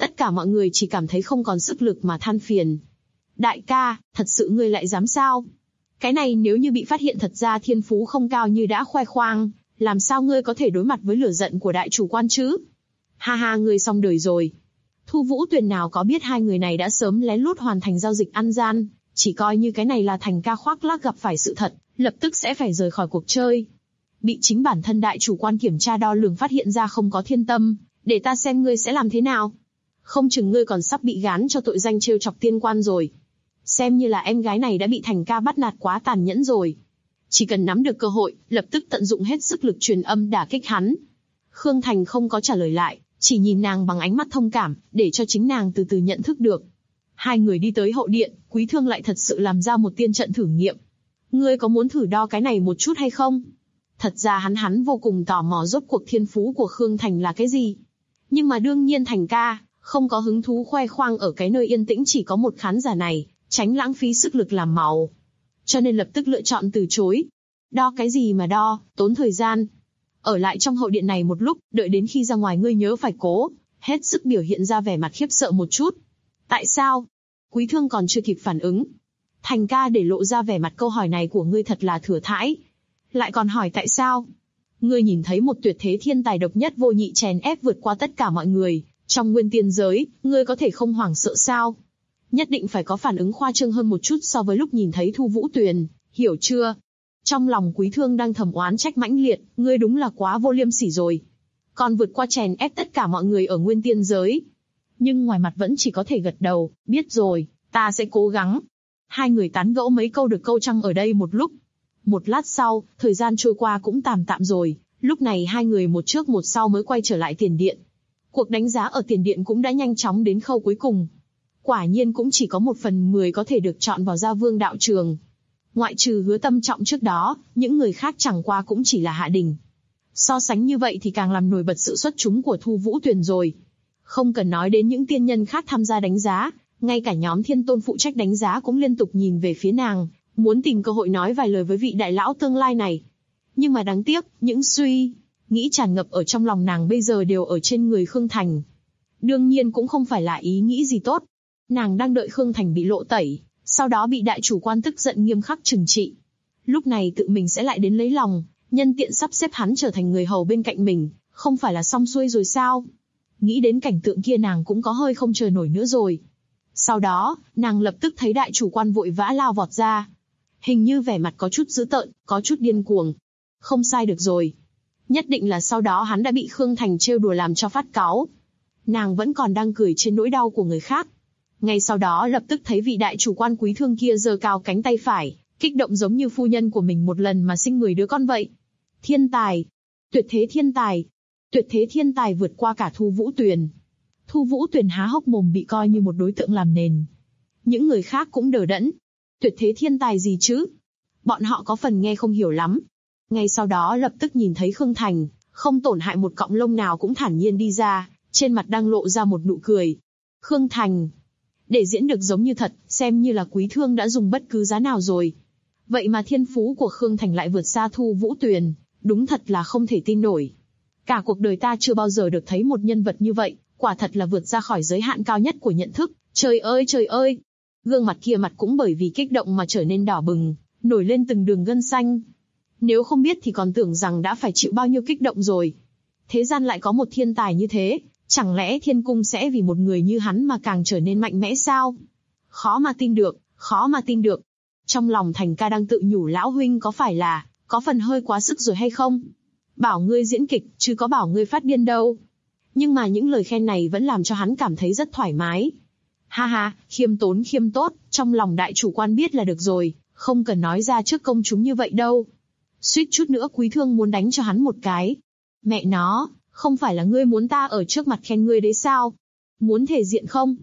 Tất cả mọi người chỉ cảm thấy không còn sức lực mà than phiền. Đại ca, thật sự ngươi lại dám sao? Cái này nếu như bị phát hiện thật ra thiên phú không cao như đã khoe khoang, làm sao ngươi có thể đối mặt với lửa giận của đại chủ quan chứ? Ha ha, ngươi xong đời rồi. Thu Vũ Tuyền nào có biết hai người này đã sớm lén lút hoàn thành giao dịch ăn gian, chỉ coi như cái này là Thành Ca khoác lác gặp phải sự thật, lập tức sẽ phải rời khỏi cuộc chơi. Bị chính bản thân đại chủ quan kiểm tra đo lường phát hiện ra không có thiên tâm, để ta xem ngươi sẽ làm thế nào. Không chừng ngươi còn sắp bị gán cho tội danh trêu chọc tiên quan rồi. Xem như là em gái này đã bị Thành Ca bắt nạt quá tàn nhẫn rồi. Chỉ cần nắm được cơ hội, lập tức tận dụng hết sức lực truyền âm đả kích hắn. Khương Thành không có trả lời lại, chỉ nhìn nàng bằng ánh mắt thông cảm, để cho chính nàng từ từ nhận thức được. Hai người đi tới hậu điện, Quý Thương lại thật sự làm ra một tiên trận thử nghiệm. Ngươi có muốn thử đo cái này một chút hay không? Thật ra hắn vô cùng tò mò rốt cuộc thiên phú của Khương Thành là cái gì. Nhưng mà đương nhiên Thành Ca không có hứng thú khoe khoang ở cái nơi yên tĩnh chỉ có một khán giả này, tránh lãng phí sức lực làm màu. Cho nên lập tức lựa chọn từ chối. Đo cái gì mà đo, tốn thời gian. Ở lại trong hậu điện này một lúc, đợi đến khi ra ngoài ngươi nhớ phải cố, hết sức biểu hiện ra vẻ mặt khiếp sợ một chút. Tại sao? Quý Thương còn chưa kịp phản ứng. Thành Ca để lộ ra vẻ mặt câu hỏi này của ngươi thật là thừa thãi. Lại còn hỏi tại sao? Ngươi nhìn thấy một tuyệt thế thiên tài độc nhất vô nhị chèn ép vượt qua tất cả mọi người, trong nguyên tiên giới, ngươi có thể không hoảng sợ sao? Nhất định phải có phản ứng khoa trương hơn một chút so với lúc nhìn thấy Thu Vũ Tuyền, hiểu chưa? Trong lòng Quý Thương đang thầm oán trách mãnh liệt, ngươi đúng là quá vô liêm sỉ rồi. Còn vượt qua chèn ép tất cả mọi người ở nguyên tiên giới. Nhưng ngoài mặt vẫn chỉ có thể gật đầu, biết rồi, ta sẽ cố gắng. Hai người tán gẫu mấy câu được câu trăng ở đây một lúc. Một lát sau, thời gian trôi qua cũng tạm rồi, lúc này hai người một trước một sau mới quay trở lại tiền điện. Cuộc đánh giá ở tiền điện cũng đã nhanh chóng đến khâu cuối cùng. Quả nhiên cũng chỉ có 1/10 có thể được chọn vào gia vương đạo trường. Ngoại trừ Hứa Tâm Trọng trước đó, những người khác chẳng qua cũng chỉ là hạ đỉnh. So sánh như vậy thì càng làm nổi bật sự xuất chúng của Thu Vũ Tuyền rồi. Không cần nói đến những tiên nhân khác tham gia đánh giá, ngay cả nhóm Thiên Tôn phụ trách đánh giá cũng liên tục nhìn về phía nàng, muốn tìm cơ hội nói vài lời với vị đại lão tương lai này. Nhưng mà đáng tiếc, những suy nghĩ tràn ngập ở trong lòng nàng bây giờ đều ở trên người Khương Thành. Đương nhiên cũng không phải là ý nghĩ gì tốt. Nàng đang đợi Khương Thành bị lộ tẩy, sau đó bị đại chủ quan tức giận nghiêm khắc trừng trị. Lúc này tự mình sẽ lại đến lấy lòng, nhân tiện sắp xếp hắn trở thành người hầu bên cạnh mình, không phải là xong xuôi rồi sao? Nghĩ đến cảnh tượng kia nàng cũng có hơi không chờ nổi nữa rồi. Sau đó, nàng lập tức thấy đại chủ quan vội vã lao vọt ra. Hình như vẻ mặt có chút dữ tợn, có chút điên cuồng. Không sai được rồi. Nhất định là sau đó hắn đã bị Khương Thành trêu đùa làm cho phát cáu. Nàng vẫn còn đang cười trên nỗi đau của người khác. Ngay sau đó lập tức thấy vị đại chủ quan Quý Thương kia giơ cao cánh tay phải, kích động giống như phu nhân của mình một lần mà sinh 10 đứa con vậy. Thiên tài! Tuyệt thế thiên tài! Tuyệt thế thiên tài vượt qua cả Thu Vũ Tuyền. Thu Vũ Tuyền há hốc mồm bị coi như một đối tượng làm nền. Những người khác cũng đờ đẫn. Tuyệt thế thiên tài gì chứ? Bọn họ có phần nghe không hiểu lắm. Ngay sau đó lập tức nhìn thấy Khương Thành, không tổn hại một cọng lông nào cũng thản nhiên đi ra, trên mặt đang lộ ra một nụ cười. Khương Thành! Để diễn được giống như thật, xem như là Quý Thương đã dùng bất cứ giá nào rồi. Vậy mà thiên phú của Khương Thành lại vượt xa Thu Vũ Tuyền, đúng thật là không thể tin nổi. Cả cuộc đời ta chưa bao giờ được thấy một nhân vật như vậy, quả thật là vượt ra khỏi giới hạn cao nhất của nhận thức. Trời ơi trời ơi! Gương mặt kia mặt cũng bởi vì kích động mà trở nên đỏ bừng, nổi lên từng đường gân xanh. Nếu không biết thì còn tưởng rằng đã phải chịu bao nhiêu kích động rồi. Thế gian lại có một thiên tài như thế, chẳng lẽ thiên cung sẽ vì một người như hắn mà càng trở nên mạnh mẽ sao? Khó mà tin được, khó mà tin được. Trong lòng Thành Ca đang tự nhủ lão huynh có phải là, có phần hơi quá sức rồi hay không? Bảo ngươi diễn kịch, chứ có bảo ngươi phát điên đâu. Nhưng mà những lời khen này vẫn làm cho hắn cảm thấy rất thoải mái. Ha ha, khiêm tốn khiêm tốt, trong lòng đại chủ quan biết là được rồi, không cần nói ra trước công chúng như vậy đâu. Suýt chút nữa Quý Thương muốn đánh cho hắn một cái. Mẹ nó, không phải là ngươi muốn ta ở trước mặt khen ngươi đấy sao? Muốn thể diện không?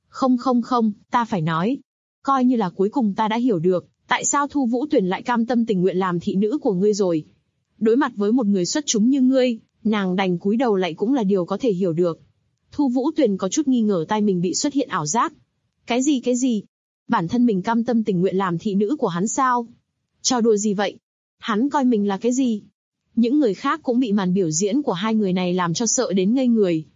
Không, ta phải nói. Coi như là cuối cùng ta đã hiểu được, tại sao Thu Vũ Tuyền lại cam tâm tình nguyện làm thị nữ của ngươi rồi. Đối mặt với một người xuất chúng như ngươi, nàng đành cúi đầu lại cũng là điều có thể hiểu được. Thu Vũ Tuyền có chút nghi ngờ tai mình bị xuất hiện ảo giác. Cái gì? Bản thân mình cam tâm tình nguyện làm thị nữ của hắn sao? Trò đùa gì vậy? Hắn coi mình là cái gì? Những người khác cũng bị màn biểu diễn của hai người này làm cho sợ đến ngây người.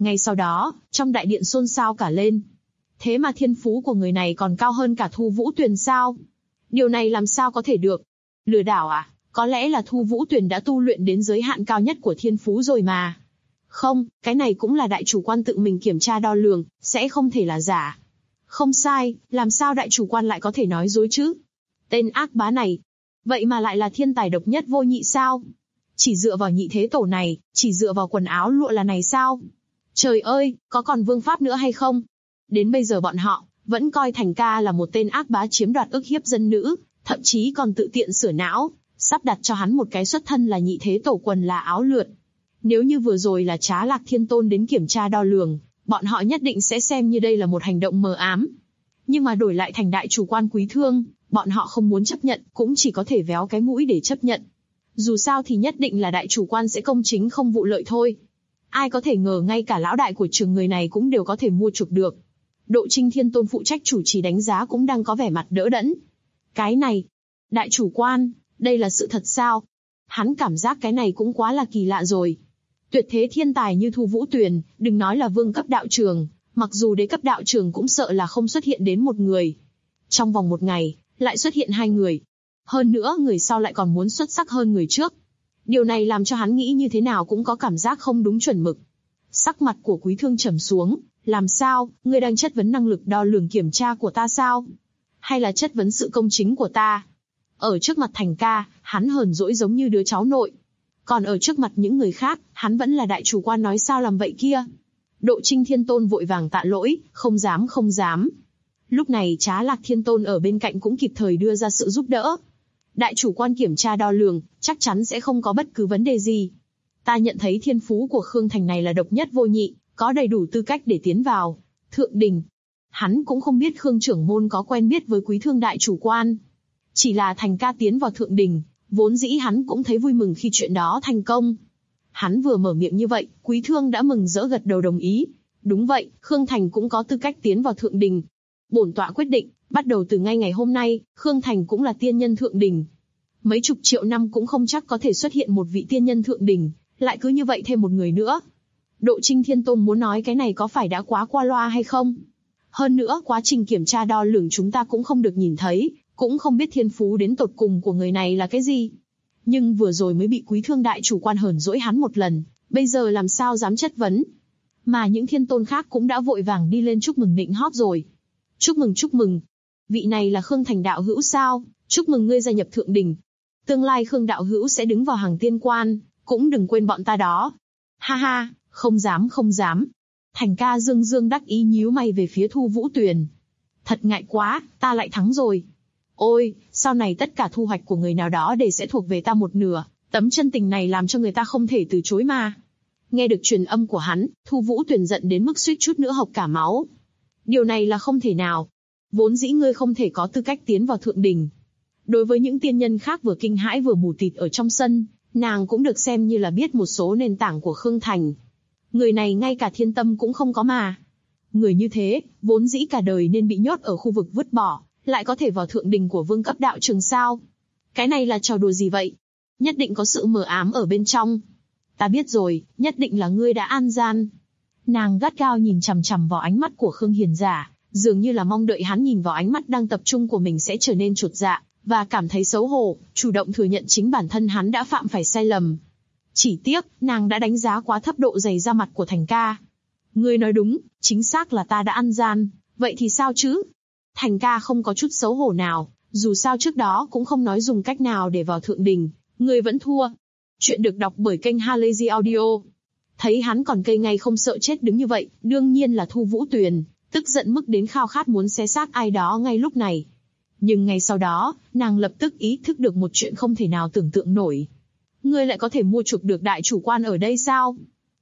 Ngay sau đó, trong đại điện xôn xao cả lên. Thế mà thiên phú của người này còn cao hơn cả Thu Vũ Tuyền sao? Điều này làm sao có thể được? Lừa đảo à? Có lẽ là Thu Vũ Tuyền đã tu luyện đến giới hạn cao nhất của thiên phú rồi mà. Không, cái này cũng là đại chủ quan tự mình kiểm tra đo lường, sẽ không thể là giả. Không sai, làm sao đại chủ quan lại có thể nói dối chứ? Tên ác bá này, vậy mà lại là thiên tài độc nhất vô nhị sao? Chỉ dựa vào nhị thế tổ này, chỉ dựa vào quần áo lụa là này sao? Trời ơi, có còn vương pháp nữa hay không? Đến bây giờ bọn họ vẫn coi Thành ca là một tên ác bá chiếm đoạt ức hiếp dân nữ, thậm chí còn tự tiện sửa não, sắp đặt cho hắn một cái xuất thân là nhị thế tổ quần là áo lượn. Nếu như vừa rồi là Trá Lạc Thiên Tôn đến kiểm tra đo lường, bọn họ nhất định sẽ xem như đây là một hành động mờ ám. Nhưng mà đổi lại thành đại chủ quan Quý Thương, bọn họ không muốn chấp nhận, cũng chỉ có thể véo cái mũi để chấp nhận. Dù sao thì nhất định là đại chủ quan sẽ công chính không vụ lợi thôi. Ai có thể ngờ ngay cả lão đại của trường người này cũng đều có thể mua chuộc được. Độ Trinh Thiên Tôn phụ trách chủ trì đánh giá cũng đang có vẻ mặt đỡ đẫn. Cái này, đại chủ quan, đây là sự thật sao? Hắn cảm giác cái này cũng quá là kỳ lạ rồi. Tuyệt thế thiên tài như Thu Vũ Tuyền, đừng nói là vương cấp đạo trường, mặc dù đế cấp đạo trường cũng sợ là không xuất hiện đến một người. Trong vòng một ngày, lại xuất hiện 2 người. Hơn nữa người sau lại còn muốn xuất sắc hơn người trước. Điều này làm cho hắn nghĩ như thế nào cũng có cảm giác không đúng chuẩn mực. Sắc mặt của Quý Thương trầm xuống, làm sao, ngươi đang chất vấn năng lực đo lường kiểm tra của ta sao? Hay là chất vấn sự công chính của ta? Ở trước mặt Thành ca, hắn hờn dỗi giống như đứa cháu nội. Còn ở trước mặt những người khác, hắn vẫn là đại chủ quan nói sao làm vậy kia. Độ Trinh Thiên Tôn vội vàng tạ lỗi, không dám. Lúc này Trá Lạc Thiên Tôn ở bên cạnh cũng kịp thời đưa ra sự giúp đỡ. Đại chủ quan kiểm tra đo lường, chắc chắn sẽ không có bất cứ vấn đề gì. Ta nhận thấy thiên phú của Khương Thành này là độc nhất vô nhị, có đầy đủ tư cách để tiến vào Thượng Đình. Hắn cũng không biết Khương trưởng môn có quen biết với Quý Thương đại chủ quan. Chỉ là Thành ca tiến vào Thượng Đình, vốn dĩ hắn cũng thấy vui mừng khi chuyện đó thành công. Hắn vừa mở miệng như vậy, Quý Thương đã mừng rỡ gật đầu đồng ý. Đúng vậy, Khương Thành cũng có tư cách tiến vào Thượng Đình. Bổn tọa quyết định, bắt đầu từ ngay ngày hôm nay, Khương Thành cũng là tiên nhân Thượng Đình. Mấy chục triệu năm cũng không chắc có thể xuất hiện một vị tiên nhân Thượng Đình, lại cứ như vậy thêm một người nữa. Độ Trinh Thiên Tôn muốn nói cái này có phải đã quá qua loa hay không? Hơn nữa, quá trình kiểm tra đo lường chúng ta cũng không được nhìn thấy, cũng không biết thiên phú đến tột cùng của người này là cái gì. Nhưng vừa rồi mới bị Quý Thương đại chủ quan hờn dỗi hắn một lần, bây giờ làm sao dám chất vấn. Mà những thiên tôn khác cũng đã vội vàng đi lên chúc mừng nịnh hót rồi. Chúc mừng. Vị này là Khương Thành đạo hữu sao? Chúc mừng ngươi gia nhập Thượng Đình. Tương lai Khương đạo hữu sẽ đứng vào hàng tiên quan, cũng đừng quên bọn ta đó. Ha ha, không dám. Thành ca dương đắc ý nhíu mày về phía Thu Vũ Tuyền. Thật ngại quá, ta lại thắng rồi. Ôi, sau này tất cả thu hoạch của người nào đó đều sẽ thuộc về ta một nửa, tấm chân tình này làm cho người ta không thể từ chối mà. Nghe được truyền âm của hắn, Thu Vũ Tuyền giận đến mức suýt chút nữa hộc cả máu. Điều này là không thể nào. Vốn dĩ ngươi không thể có tư cách tiến vào Thượng Đình. Đối với những tiên nhân khác vừa kinh hãi vừa mù tịt ở trong sân, nàng cũng được xem như là biết một số nền tảng của Khương Thành. Người này ngay cả thiên tâm cũng không có mà. Người như thế, vốn dĩ cả đời nên bị nhốt ở khu vực vứt bỏ, lại có thể vào Thượng Đình của vương cấp đạo trường sao? Cái này là trò đùa gì vậy? Nhất định có sự mờ ám ở bên trong. Ta biết rồi, nhất định là ngươi đã an gian. Nàng gắt gao nhìn chằm chằm vào ánh mắt của Khương Hiền Giả, dường như là mong đợi hắn nhìn vào ánh mắt đang tập trung của mình sẽ trở nên chột dạ, và cảm thấy xấu hổ, chủ động thừa nhận chính bản thân hắn đã phạm phải sai lầm. Chỉ tiếc, nàng đã đánh giá quá thấp độ dày da mặt của Thành ca. Ngươi nói đúng, chính xác là ta đã ăn gian, vậy thì sao chứ? Thành ca không có chút xấu hổ nào, dù sao trước đó cũng không nói dùng cách nào để vào Thượng Đình, ngươi vẫn thua. Chuyện được đọc bởi kênh Halazy Audio. Thấy hắn còn cây ngay không sợ chết đứng như vậy, đương nhiên là Thu Vũ Tuyền, tức giận mức đến khao khát muốn xé xác ai đó ngay lúc này. Nhưng ngay sau đó, nàng lập tức ý thức được một chuyện không thể nào tưởng tượng nổi. Ngươi lại có thể mua chuộc được đại chủ quan ở đây sao?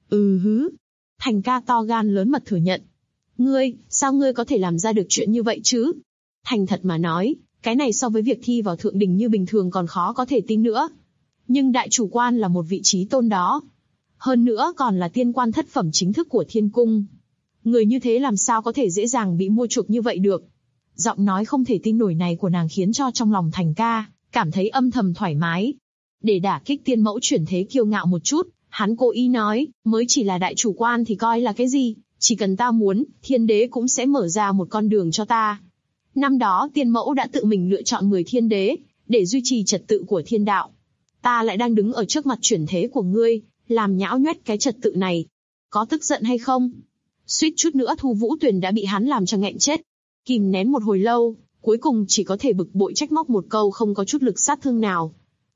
Thành ca to gan lớn mật thừa nhận. Sao ngươi có thể làm ra được chuyện như vậy chứ? Thành thật mà nói, cái này so với việc thi vào Thượng Đình như bình thường còn khó có thể tin nữa. Nhưng đại chủ quan là một vị trí tôn đó. Hơn nữa còn là tiên quan thất phẩm chính thức của thiên cung. Người như thế làm sao có thể dễ dàng bị mua chuộc như vậy được? Giọng nói không thể tin nổi này của nàng khiến cho trong lòng Thành ca cảm thấy âm thầm thoải mái. Để đả kích tiên mẫu chuyển thế kiêu ngạo một chút, Hắn cố ý nói, mới chỉ là đại chủ quan thì coi là cái gì, chỉ cần ta muốn, thiên đế cũng sẽ mở ra một con đường cho ta. Năm đó tiên mẫu đã tự mình lựa chọn 10 thiên đế, để duy trì trật tự của thiên đạo. Ta lại đang đứng ở trước mặt chuyển thế của ngươi, làm nhão nhoét cái trật tự này. Có tức giận hay không? Suýt chút nữa Thu Vũ Tuyền đã bị hắn làm cho nghẹn chết. Kìm nén một hồi lâu, cuối cùng chỉ có thể bực bội trách móc một câu không có chút lực sát thương nào.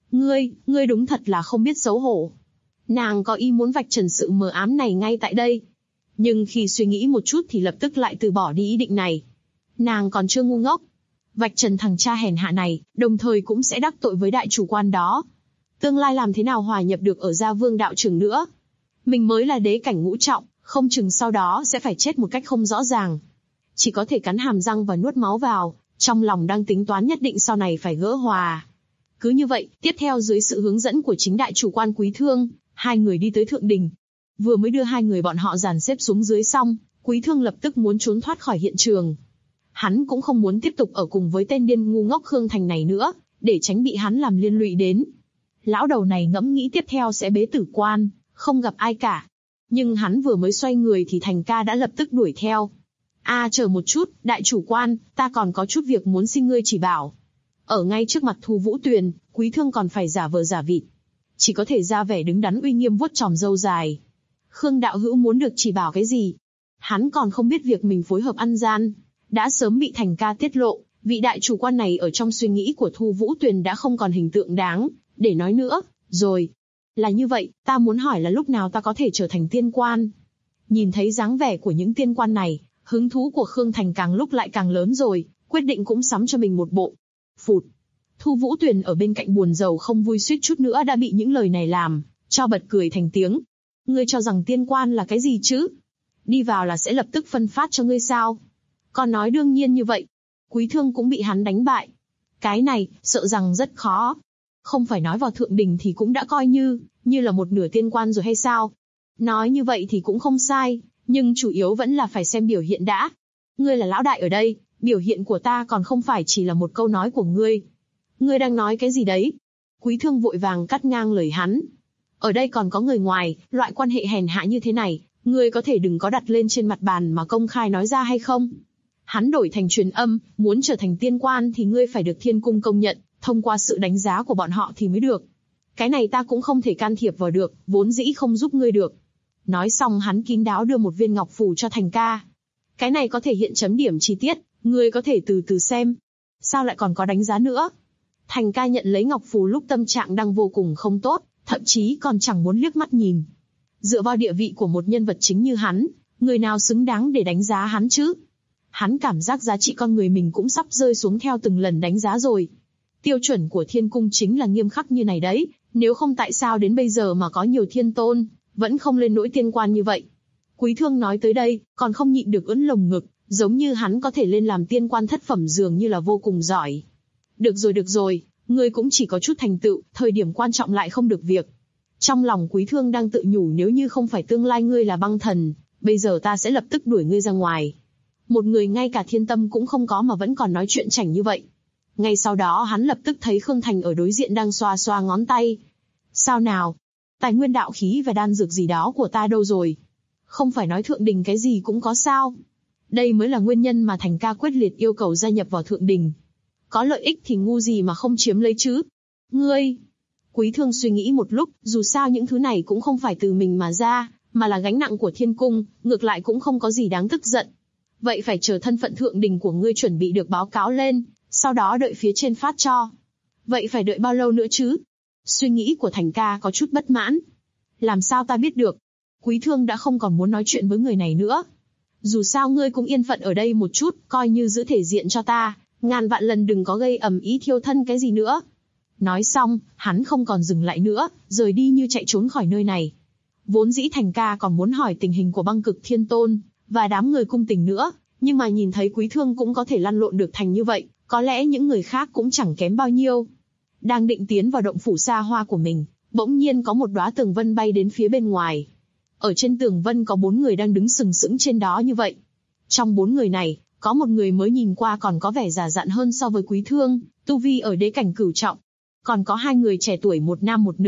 Ngươi đúng thật là không biết xấu hổ. Nàng có ý muốn vạch trần sự mờ ám này ngay tại đây. Nhưng khi suy nghĩ một chút thì lập tức lại từ bỏ đi ý định này. Nàng còn chưa ngu ngốc. Vạch trần thằng cha hèn hạ này, đồng thời cũng sẽ đắc tội với đại chủ quan đó. Tương lai làm thế nào hòa nhập được ở Gia Vương đạo trường nữa. Mình mới là đế cảnh ngũ trọng, không chừng sau đó sẽ phải chết một cách không rõ ràng. Chỉ có thể cắn hàm răng và nuốt máu vào, trong lòng đang tính toán nhất định sau này phải gỡ hòa. Cứ như vậy, tiếp theo dưới sự hướng dẫn của chính đại chủ quan Quý Thương, hai người đi tới thượng đình. Vừa mới đưa hai người bọn họ dàn xếp xuống dưới xong, Quý Thương lập tức muốn trốn thoát khỏi hiện trường. Hắn cũng không muốn tiếp tục ở cùng với tên điên ngu ngốc Khương Thành này nữa, để tránh bị hắn làm liên lụy đến. Lão đầu này ngẫm nghĩ tiếp theo sẽ bế tử quan, không gặp ai cả. Nhưng hắn vừa mới xoay người thì Thành ca đã lập tức đuổi theo. Chờ một chút, đại chủ quan, ta còn có chút việc muốn xin ngươi chỉ bảo. Ở ngay trước mặt Thu Vũ Tuyền, Quý Thương còn phải giả vờ giả vịt. Chỉ có thể ra vẻ đứng đắn uy nghiêm vuốt chòm râu dài. Khương đạo hữu muốn được chỉ bảo cái gì? Hắn còn không biết việc mình phối hợp ăn gian đã sớm bị Thành ca tiết lộ, vị đại chủ quan này ở trong suy nghĩ của Thu Vũ Tuyền đã không còn hình tượng đáng để nói nữa, rồi. Là như vậy, ta muốn hỏi là lúc nào ta có thể trở thành tiên quan? Nhìn thấy dáng vẻ của những tiên quan này, hứng thú của Khương Thành càng lúc lại càng lớn rồi, quyết định cũng sắm cho mình một bộ. Phụt. Thu Vũ Tuyền ở bên cạnh buồn rầu không vui suýt chút nữa đã bị những lời này làm cho bật cười thành tiếng. Ngươi cho rằng tiên quan là cái gì chứ? Đi vào là sẽ lập tức phân phát cho ngươi sao? Còn nói đương nhiên như vậy. Quý Thương cũng bị hắn đánh bại. Cái này, sợ rằng rất khó. Không phải nói vào thượng đình thì cũng đã coi như là một nửa tiên quan rồi hay sao? Nói như vậy thì cũng không sai, nhưng chủ yếu vẫn là phải xem biểu hiện đã. Ngươi là lão đại ở đây, biểu hiện của ta còn không phải chỉ là một câu nói của ngươi. Ngươi đang nói cái gì đấy? Quý Thương vội vàng cắt ngang lời hắn. Ở đây còn có người ngoài, loại quan hệ hèn hạ như thế này, ngươi có thể đừng có đặt lên trên mặt bàn mà công khai nói ra hay không? Hắn đổi thành truyền âm, muốn trở thành tiên quan thì ngươi phải được Thiên Cung công nhận, thông qua sự đánh giá của bọn họ thì mới được. Cái này ta cũng không thể can thiệp vào được, vốn dĩ không giúp ngươi được. Nói xong hắn kín đáo đưa một viên ngọc phù cho Thành ca. Cái này có thể hiện chấm điểm chi tiết, ngươi có thể từ từ xem. Sao lại còn có đánh giá nữa? Thành ca nhận lấy ngọc phù lúc tâm trạng đang vô cùng không tốt, thậm chí còn chẳng muốn liếc mắt nhìn. Dựa vào địa vị của một nhân vật chính như hắn, người nào xứng đáng để đánh giá hắn chứ? Hắn cảm giác giá trị con người mình cũng sắp rơi xuống theo từng lần đánh giá rồi. Tiêu chuẩn của Thiên Cung chính là nghiêm khắc như này đấy, nếu không tại sao đến bây giờ mà có nhiều thiên tôn vẫn không lên nỗi tiên quan như vậy. Quý Thương nói tới đây, còn không nhịn được ưỡn lồng ngực, giống như hắn có thể lên làm tiên quan thất phẩm dường như là vô cùng giỏi. Được rồi, ngươi cũng chỉ có chút thành tựu, thời điểm quan trọng lại không được việc. Trong lòng Quý Thương đang tự nhủ nếu như không phải tương lai ngươi là băng thần, bây giờ ta sẽ lập tức đuổi ngươi ra ngoài. Một người ngay cả thiên tâm cũng không có mà vẫn còn nói chuyện chảnh như vậy. Ngay sau đó hắn lập tức thấy Khương Thành ở đối diện đang xoa xoa ngón tay. Sao nào? Tài nguyên đạo khí và đan dược gì đó của ta đâu rồi? Không phải nói thượng đình cái gì cũng có sao? Đây mới là nguyên nhân mà Thành ca quyết liệt yêu cầu gia nhập vào thượng đình. Có lợi ích thì ngu gì mà không chiếm lấy chứ? Ngươi! Quý Thương suy nghĩ một lúc, dù sao những thứ này cũng không phải từ mình mà ra, mà là gánh nặng của Thiên Cung, ngược lại cũng không có gì đáng tức giận. Vậy phải chờ thân phận thượng đình của ngươi chuẩn bị được báo cáo lên, sau đó đợi phía trên phát cho. Vậy phải đợi bao lâu nữa chứ? Suy nghĩ của Thành ca có chút bất mãn. Làm sao ta biết được? Quý Thương đã không còn muốn nói chuyện với người này nữa. Dù sao ngươi cũng yên phận ở đây một chút, coi như giữ thể diện cho ta, ngàn vạn lần đừng có gây ầm ĩ thiêu thân cái gì nữa. Nói xong, hắn không còn dừng lại nữa, rời đi như chạy trốn khỏi nơi này. Vốn dĩ Thành ca còn muốn hỏi tình hình của Băng Cực Thiên Tôn và đám người cung tình nữa, nhưng mà nhìn thấy Quý Thương cũng có thể lăn lộn được thành như vậy, có lẽ những người khác cũng chẳng kém bao nhiêu. Đang định tiến vào động phủ xa hoa của mình, bỗng nhiên có một đóa tường vân bay đến phía bên ngoài. Ở trên tường vân có 4 người đang đứng sừng sững trên đó như vậy. Trong 4 người này, có một người mới nhìn qua còn có vẻ già dặn hơn so với Quý Thương, tu vi ở đế cảnh cửu trọng. Còn có 2 người trẻ tuổi một nam một nữ,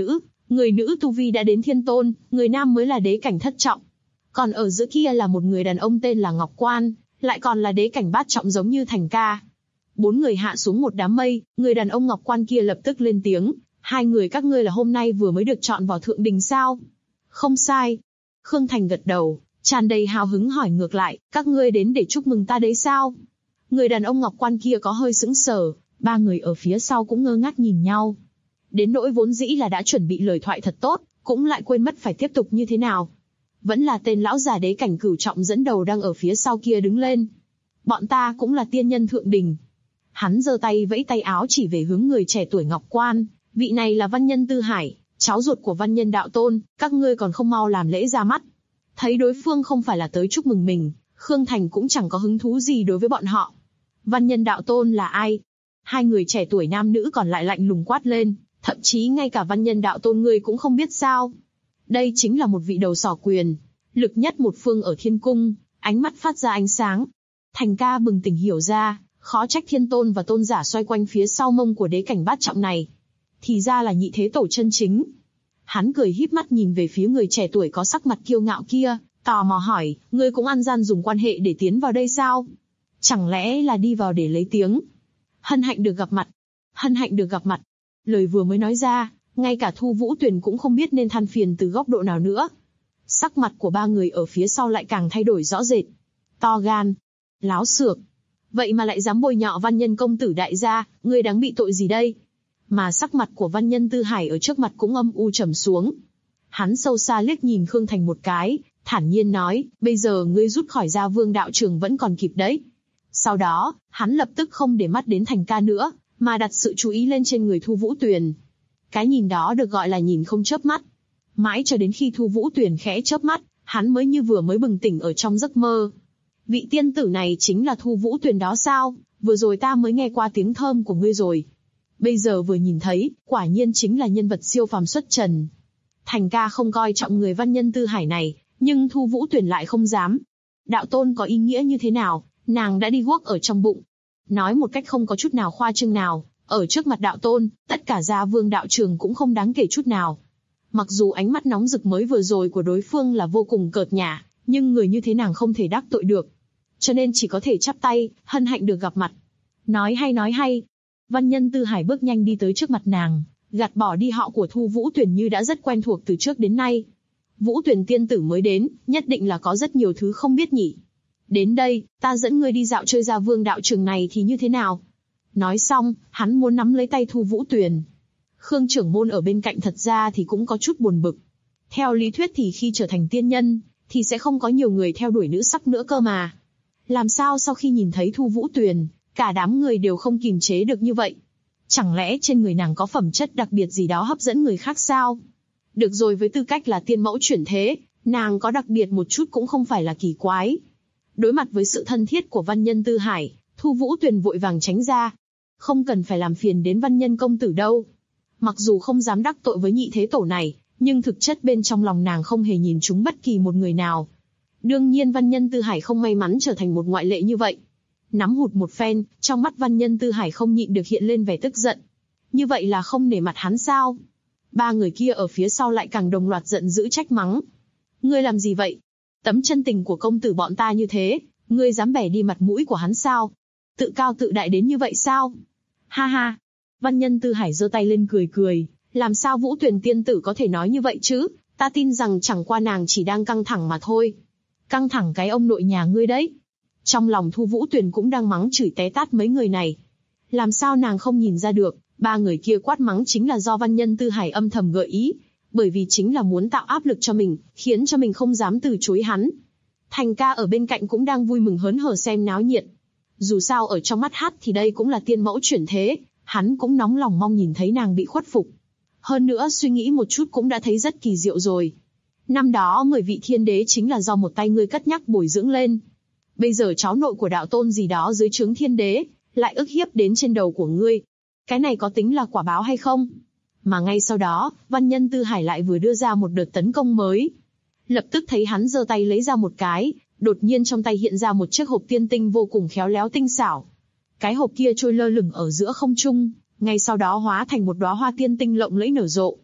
Người nữ tu vi đã đến thiên tôn, người nam mới là đế cảnh thất trọng. Còn ở giữa kia là một người đàn ông tên là Ngọc Quan, lại còn là đế cảnh bát trọng giống như Thành ca. 4 người hạ xuống một đám mây, người đàn ông Ngọc Quan kia lập tức lên tiếng, 2 người các ngươi là hôm nay vừa mới được chọn vào thượng đình sao? Không sai. Khương Thành gật đầu, tràn đầy hào hứng hỏi ngược lại, các ngươi đến để chúc mừng ta đấy sao? Người đàn ông Ngọc Quan kia có hơi sững sờ, 3 người ở phía sau cũng ngơ ngác nhìn nhau. Đến nỗi vốn dĩ là đã chuẩn bị lời thoại thật tốt, cũng lại quên mất phải tiếp tục như thế nào. Vẫn là tên lão già đế cảnh cửu trọng dẫn đầu đang ở phía sau kia đứng lên. Bọn ta cũng là tiên nhân thượng đình. Hắn giơ tay vẫy tay áo chỉ về hướng người trẻ tuổi Ngọc Quan, vị này là văn nhân Tư Hải, cháu ruột của văn nhân đạo tôn, các ngươi còn không mau làm lễ ra mắt. Thấy đối phương không phải là tới chúc mừng mình, Khương Thành cũng chẳng có hứng thú gì đối với bọn họ. Văn nhân đạo tôn là ai? 2 người trẻ tuổi nam nữ còn lại lạnh lùng quát lên, thậm chí ngay cả văn nhân đạo tôn ngươi cũng không biết sao. Đây chính là một vị đầu sỏ quyền, lực nhất một phương ở thiên cung, ánh mắt phát ra ánh sáng. Thành ca bừng tỉnh hiểu ra, khó trách thiên tôn và tôn giả xoay quanh phía sau mông của đế cảnh bát trọng này. Thì ra là nhị thế tổ chân chính. Hắn cười híp mắt nhìn về phía người trẻ tuổi có sắc mặt kiêu ngạo kia, tò mò hỏi, ngươi cũng ăn gian dùng quan hệ để tiến vào đây sao? Chẳng lẽ là đi vào để lấy tiếng? Hân hạnh được gặp mặt. Hân hạnh được gặp mặt. Lời vừa mới nói ra, ngay cả Thu Vũ Tuyền cũng không biết nên than phiền từ góc độ nào nữa. Sắc mặt của 3 người ở phía sau lại càng thay đổi rõ rệt. To gan. Láo xược. Vậy mà lại dám bôi nhọ văn nhân công tử đại gia, ngươi đáng bị tội gì đây? Mà sắc mặt của văn nhân Tư Hải ở trước mặt cũng âm u trầm xuống. Hắn sâu xa liếc nhìn Khương Thành một cái, thản nhiên nói, bây giờ ngươi rút khỏi Gia Vương đạo trường vẫn còn kịp đấy. Sau đó, hắn lập tức không để mắt đến Thành ca nữa, mà đặt sự chú ý lên trên người Thu Vũ Tuyền. Cái nhìn đó được gọi là nhìn không chớp mắt. Mãi cho đến khi Thu Vũ Tuyền khẽ chớp mắt, hắn mới như vừa mới bừng tỉnh ở trong giấc mơ. Vị tiên tử này chính là Thu Vũ Tuyền đó sao? Vừa rồi ta mới nghe qua tiếng thơm của ngươi rồi. Bây giờ vừa nhìn thấy, quả nhiên chính là nhân vật siêu phàm xuất trần. Thành ca không coi trọng người văn nhân Tư Hải này, nhưng Thu Vũ Tuyền lại không dám. Đạo tôn có ý nghĩa như thế nào, nàng đã đi guốc ở trong bụng. Nói một cách không có chút nào khoa trương nào, ở trước mặt đạo tôn, tất cả Gia Vương đạo trường cũng không đáng kể chút nào. Mặc dù ánh mắt nóng rực mới vừa rồi của đối phương là vô cùng cợt nhả, nhưng người như thế nàng không thể đắc tội được. Cho nên chỉ có thể chắp tay, hân hạnh được gặp mặt. Nói hay. Văn nhân Tư Hải bước nhanh đi tới trước mặt nàng, gạt bỏ đi họ của Thu Vũ Tuyền như đã rất quen thuộc từ trước đến nay. Vũ Tuyền tiên tử mới đến, nhất định là có rất nhiều thứ không biết nhỉ. Đến đây, ta dẫn ngươi đi dạo chơi Gia Vương đạo trường này thì như thế nào? Nói xong, hắn muốn nắm lấy tay Thu Vũ Tuyền. Khương trưởng môn ở bên cạnh thật ra thì cũng có chút buồn bực. Theo lý thuyết thì khi trở thành tiên nhân, thì sẽ không có nhiều người theo đuổi nữ sắc nữa cơ mà. Làm sao sau khi nhìn thấy Thu Vũ Tuyền, cả đám người đều không kìm chế được như vậy? Chẳng lẽ trên người nàng có phẩm chất đặc biệt gì đó hấp dẫn người khác sao? Được rồi, với tư cách là tiên mẫu chuyển thế, nàng có đặc biệt một chút cũng không phải là kỳ quái. Đối mặt với sự thân thiết của văn nhân Tư Hải, Thu Vũ Tuyền vội vàng tránh ra. Không cần phải làm phiền đến văn nhân công tử đâu. Mặc dù không dám đắc tội với nhị thế tổ này, nhưng thực chất bên trong lòng nàng không hề nhìn trúng bất kỳ một người nào. Đương nhiên văn nhân Tư Hải không may mắn trở thành một ngoại lệ như vậy. Nắm hụt một phen, trong mắt văn nhân Tư Hải không nhịn được hiện lên vẻ tức giận. Như vậy là không nể mặt hắn sao? 3 người kia ở phía sau lại càng đồng loạt giận dữ trách mắng. Ngươi làm gì vậy? Tấm chân tình của công tử bọn ta như thế, ngươi dám bẻ đi mặt mũi của hắn sao? Tự cao tự đại đến như vậy sao? Ha ha! Văn nhân Tư Hải giơ tay lên cười, làm sao Vũ Tuyền tiên tử có thể nói như vậy chứ? Ta tin rằng chẳng qua nàng chỉ đang căng thẳng mà thôi. Căng thẳng cái ông nội nhà ngươi đấy. Trong lòng Thu Vũ Tuyền cũng đang mắng chửi té tát mấy người này. Làm sao nàng không nhìn ra được, 3 người kia quát mắng chính là do văn nhân Tư Hải âm thầm gợi ý, bởi vì chính là muốn tạo áp lực cho mình, khiến cho mình không dám từ chối hắn. Thành ca ở bên cạnh cũng đang vui mừng hớn hở xem náo nhiệt. Dù sao ở trong mắt hắn thì đây cũng là tiên mẫu chuyển thế, hắn cũng nóng lòng mong nhìn thấy nàng bị khuất phục. Hơn nữa suy nghĩ một chút cũng đã thấy rất kỳ diệu rồi. Năm đó 10 vị thiên đế chính là do một tay ngươi cất nhắc bồi dưỡng lên. Bây giờ cháu nội của đạo tôn gì đó dưới trướng thiên đế, lại ức hiếp đến trên đầu của ngươi. Cái này có tính là quả báo hay không? Mà ngay sau đó, văn nhân Tư Hải lại vừa đưa ra một đợt tấn công mới. Lập tức thấy hắn giơ tay lấy ra một cái, đột nhiên trong tay hiện ra một chiếc hộp tiên tinh vô cùng khéo léo tinh xảo. Cái hộp kia trôi lơ lửng ở giữa không trung, ngay sau đó hóa thành một đóa hoa tiên tinh lộng lẫy nở rộ.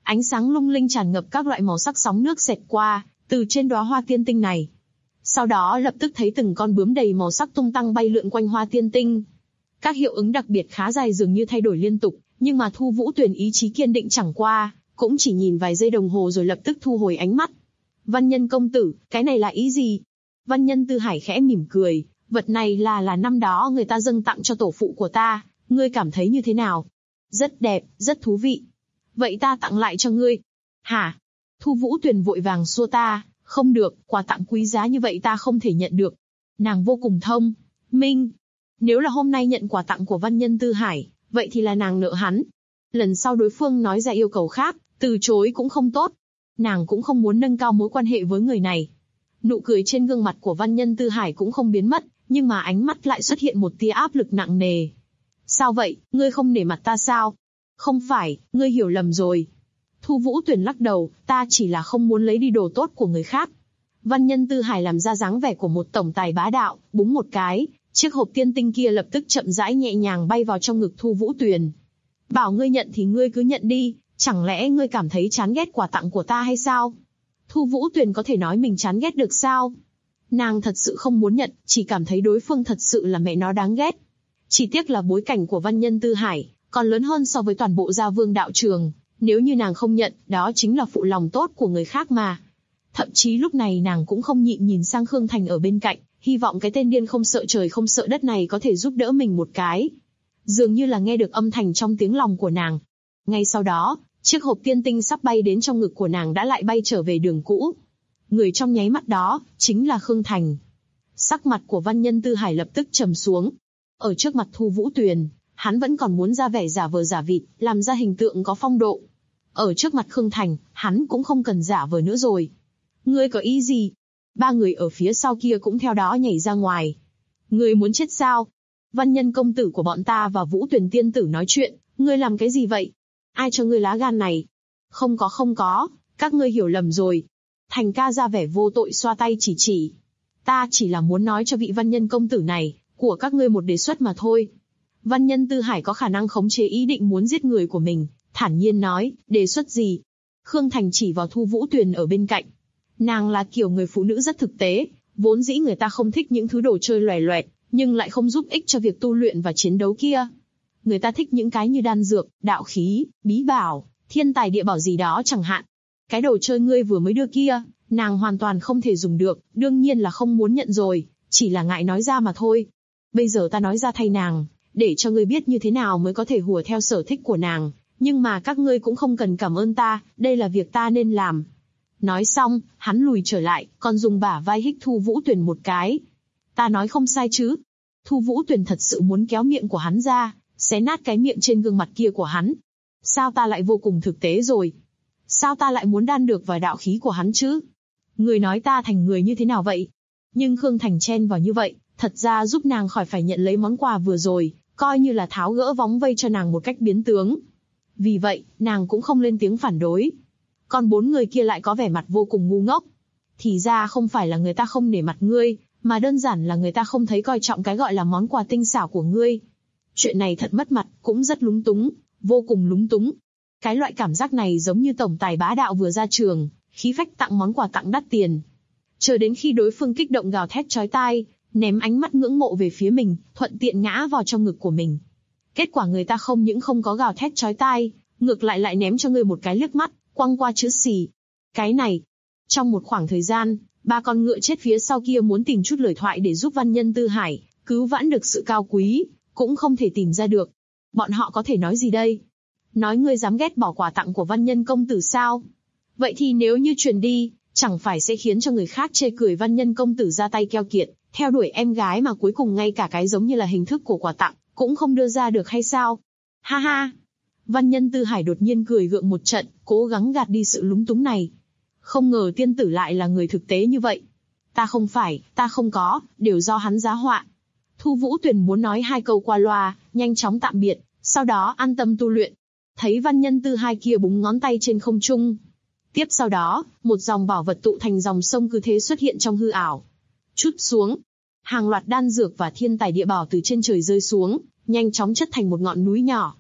Ánh sáng lung linh tràn ngập các loại màu sắc sóng nước xẹt qua, từ trên đóa hoa tiên tinh này. Sau đó lập tức thấy từng con bướm đầy màu sắc tung tăng bay lượn quanh hoa tiên tinh. Các hiệu ứng đặc biệt khá dài dường như thay đổi liên tục, nhưng mà Thu Vũ Tuyền ý chí kiên định chẳng qua, cũng chỉ nhìn vài giây đồng hồ rồi lập tức thu hồi ánh mắt. Văn Nhân công tử, cái này là ý gì? Văn Nhân Tư Hải khẽ mỉm cười, vật này là năm đó người ta dâng tặng cho tổ phụ của ta, ngươi cảm thấy như thế nào? Rất đẹp, rất thú vị. Vậy ta tặng lại cho ngươi. Hả? Thu Vũ Tuyền vội vàng xua ta, không được, quà tặng quý giá như vậy ta không thể nhận được. Nàng vô cùng thông minh. Nếu là hôm nay nhận quà tặng của Văn Nhân Tư Hải, vậy thì là nàng nợ hắn. Lần sau đối phương nói ra yêu cầu khác, từ chối cũng không tốt. Nàng cũng không muốn nâng cao mối quan hệ với người này. Nụ cười trên gương mặt của Văn Nhân Tư Hải cũng không biến mất, nhưng mà ánh mắt lại xuất hiện một tia áp lực nặng nề. Sao vậy, ngươi không nể mặt ta sao? Không phải, ngươi hiểu lầm rồi. Thu Vũ Tuyền lắc đầu, ta chỉ là không muốn lấy đi đồ tốt của người khác. Văn Nhân Tư Hải làm ra dáng vẻ của một tổng tài bá đạo, búng một cái, chiếc hộp tiên tinh kia lập tức chậm rãi nhẹ nhàng bay vào trong ngực Thu Vũ Tuyền. Bảo ngươi nhận thì ngươi cứ nhận đi, chẳng lẽ ngươi cảm thấy chán ghét quà tặng của ta hay sao? Thu Vũ Tuyền có thể nói mình chán ghét được sao? Nàng thật sự không muốn nhận, chỉ cảm thấy đối phương thật sự là mẹ nó đáng ghét. Chỉ tiếc là bối cảnh của Văn Nhân Tư Hải còn lớn hơn so với toàn bộ Gia Vương đạo trường. Nếu như nàng không nhận, đó chính là phụ lòng tốt của người khác mà. Thậm chí lúc này nàng cũng không nhịn nhìn sang Khương Thành ở bên cạnh, hy vọng cái tên điên không sợ trời không sợ đất này có thể giúp đỡ mình một cái. Dường như là nghe được âm thanh trong tiếng lòng của nàng. Ngay sau đó, chiếc hộp tiên tinh sắp bay đến trong ngực của nàng đã lại bay trở về đường cũ. Người trong nháy mắt đó, chính là Khương Thành. Sắc mặt của Văn Nhân Tư Hải lập tức trầm xuống. Ở trước mặt Thu Vũ Tuyền, hắn vẫn còn muốn ra vẻ giả vờ giả vịt, làm ra hình tượng có phong độ. Ở trước mặt Khương Thành, hắn cũng không cần giả vờ nữa rồi. Ngươi có ý gì? Ba người ở phía sau kia cũng theo đó nhảy ra ngoài. Ngươi muốn chết sao? Văn Nhân công tử của bọn ta và Vũ Tuyền tiên tử nói chuyện, ngươi làm cái gì vậy? Ai cho ngươi lá gan này? Không có, các ngươi hiểu lầm rồi. Thành ca ra vẻ vô tội xoa tay chỉ. Ta chỉ là muốn nói cho vị Văn Nhân công tử này, của các ngươi một đề xuất mà thôi. Văn Nhân Tư Hải có khả năng khống chế ý định muốn giết người của mình, thản nhiên nói, đề xuất gì? Khương Thành chỉ vào Thu Vũ Tuyền ở bên cạnh. Nàng là kiểu người phụ nữ rất thực tế, vốn dĩ người ta không thích những thứ đồ chơi loè loẹt, nhưng lại không giúp ích cho việc tu luyện và chiến đấu kia. Người ta thích những cái như đan dược, đạo khí, bí bảo, thiên tài địa bảo gì đó chẳng hạn. Cái đồ chơi ngươi vừa mới đưa kia, nàng hoàn toàn không thể dùng được, đương nhiên là không muốn nhận rồi, chỉ là ngại nói ra mà thôi. Bây giờ ta nói ra thay nàng, để cho ngươi biết như thế nào mới có thể hùa theo sở thích của nàng, nhưng mà các ngươi cũng không cần cảm ơn ta, đây là việc ta nên làm. Nói xong, hắn lùi trở lại, còn dùng bả vai hích Thu Vũ Tuyền một cái. Ta nói không sai chứ? Thu Vũ Tuyền thật sự muốn kéo miệng của hắn ra, xé nát cái miệng trên gương mặt kia của hắn. Sao ta lại vô cùng thực tế rồi? Sao ta lại muốn đan được vào đạo khí của hắn chứ? Người nói ta thành người như thế nào vậy? Nhưng Khương Thành chen vào như vậy, thật ra giúp nàng khỏi phải nhận lấy món quà vừa rồi, coi như là tháo gỡ vóng vây cho nàng một cách biến tướng. Vì vậy, nàng cũng không lên tiếng phản đối. Còn bốn người kia lại có vẻ mặt vô cùng ngu ngốc. Thì ra không phải là người ta không nể mặt ngươi, mà đơn giản là người ta không thấy coi trọng cái gọi là món quà tinh xảo của ngươi. Chuyện này thật mất mặt, cũng rất lúng túng, vô cùng lúng túng. Cái loại cảm giác này giống như tổng tài bá đạo vừa ra trường, khí phách tặng món quà tặng đắt tiền. Chờ đến khi đối phương kích động gào thét chói tai, ném ánh mắt ngưỡng mộ về phía mình, thuận tiện ngã vào trong ngực của mình. Kết quả người ta không những không có gào thét chói tai, ngược lại ném cho ngươi một cái liếc mắt, quăng qua chữ xì. Cái này, trong một khoảng thời gian, ba con ngựa chết phía sau kia muốn tìm chút lời thoại để giúp Văn Nhân Tư Hải cứu vãn được sự cao quý, cũng không thể tìm ra được. Bọn họ có thể nói gì đây? Nói ngươi dám ghét bỏ quà tặng của Văn Nhân công tử sao? Vậy thì nếu như truyền đi, chẳng phải sẽ khiến cho người khác chê cười Văn Nhân công tử ra tay keo kiệt, theo đuổi em gái mà cuối cùng ngay cả cái giống như là hình thức của quà tặng cũng không đưa ra được hay sao? Ha ha! Văn Nhân Tư Hải đột nhiên cười gượng một trận, cố gắng gạt đi sự lúng túng này. Không ngờ tiên tử lại là người thực tế như vậy. Ta không có, đều do hắn giá họa. Thu Vũ Tuyền muốn nói hai câu qua loa, nhanh chóng tạm biệt, sau đó an tâm tu luyện. Thấy Văn Nhân Tư Hải kia búng ngón tay trên không trung. Tiếp sau đó, một dòng bảo vật tụ thành dòng sông cứ thế xuất hiện trong hư ảo. Chút xuống, hàng loạt đan dược và thiên tài địa bảo từ trên trời rơi xuống, nhanh chóng chất thành một ngọn núi nhỏ.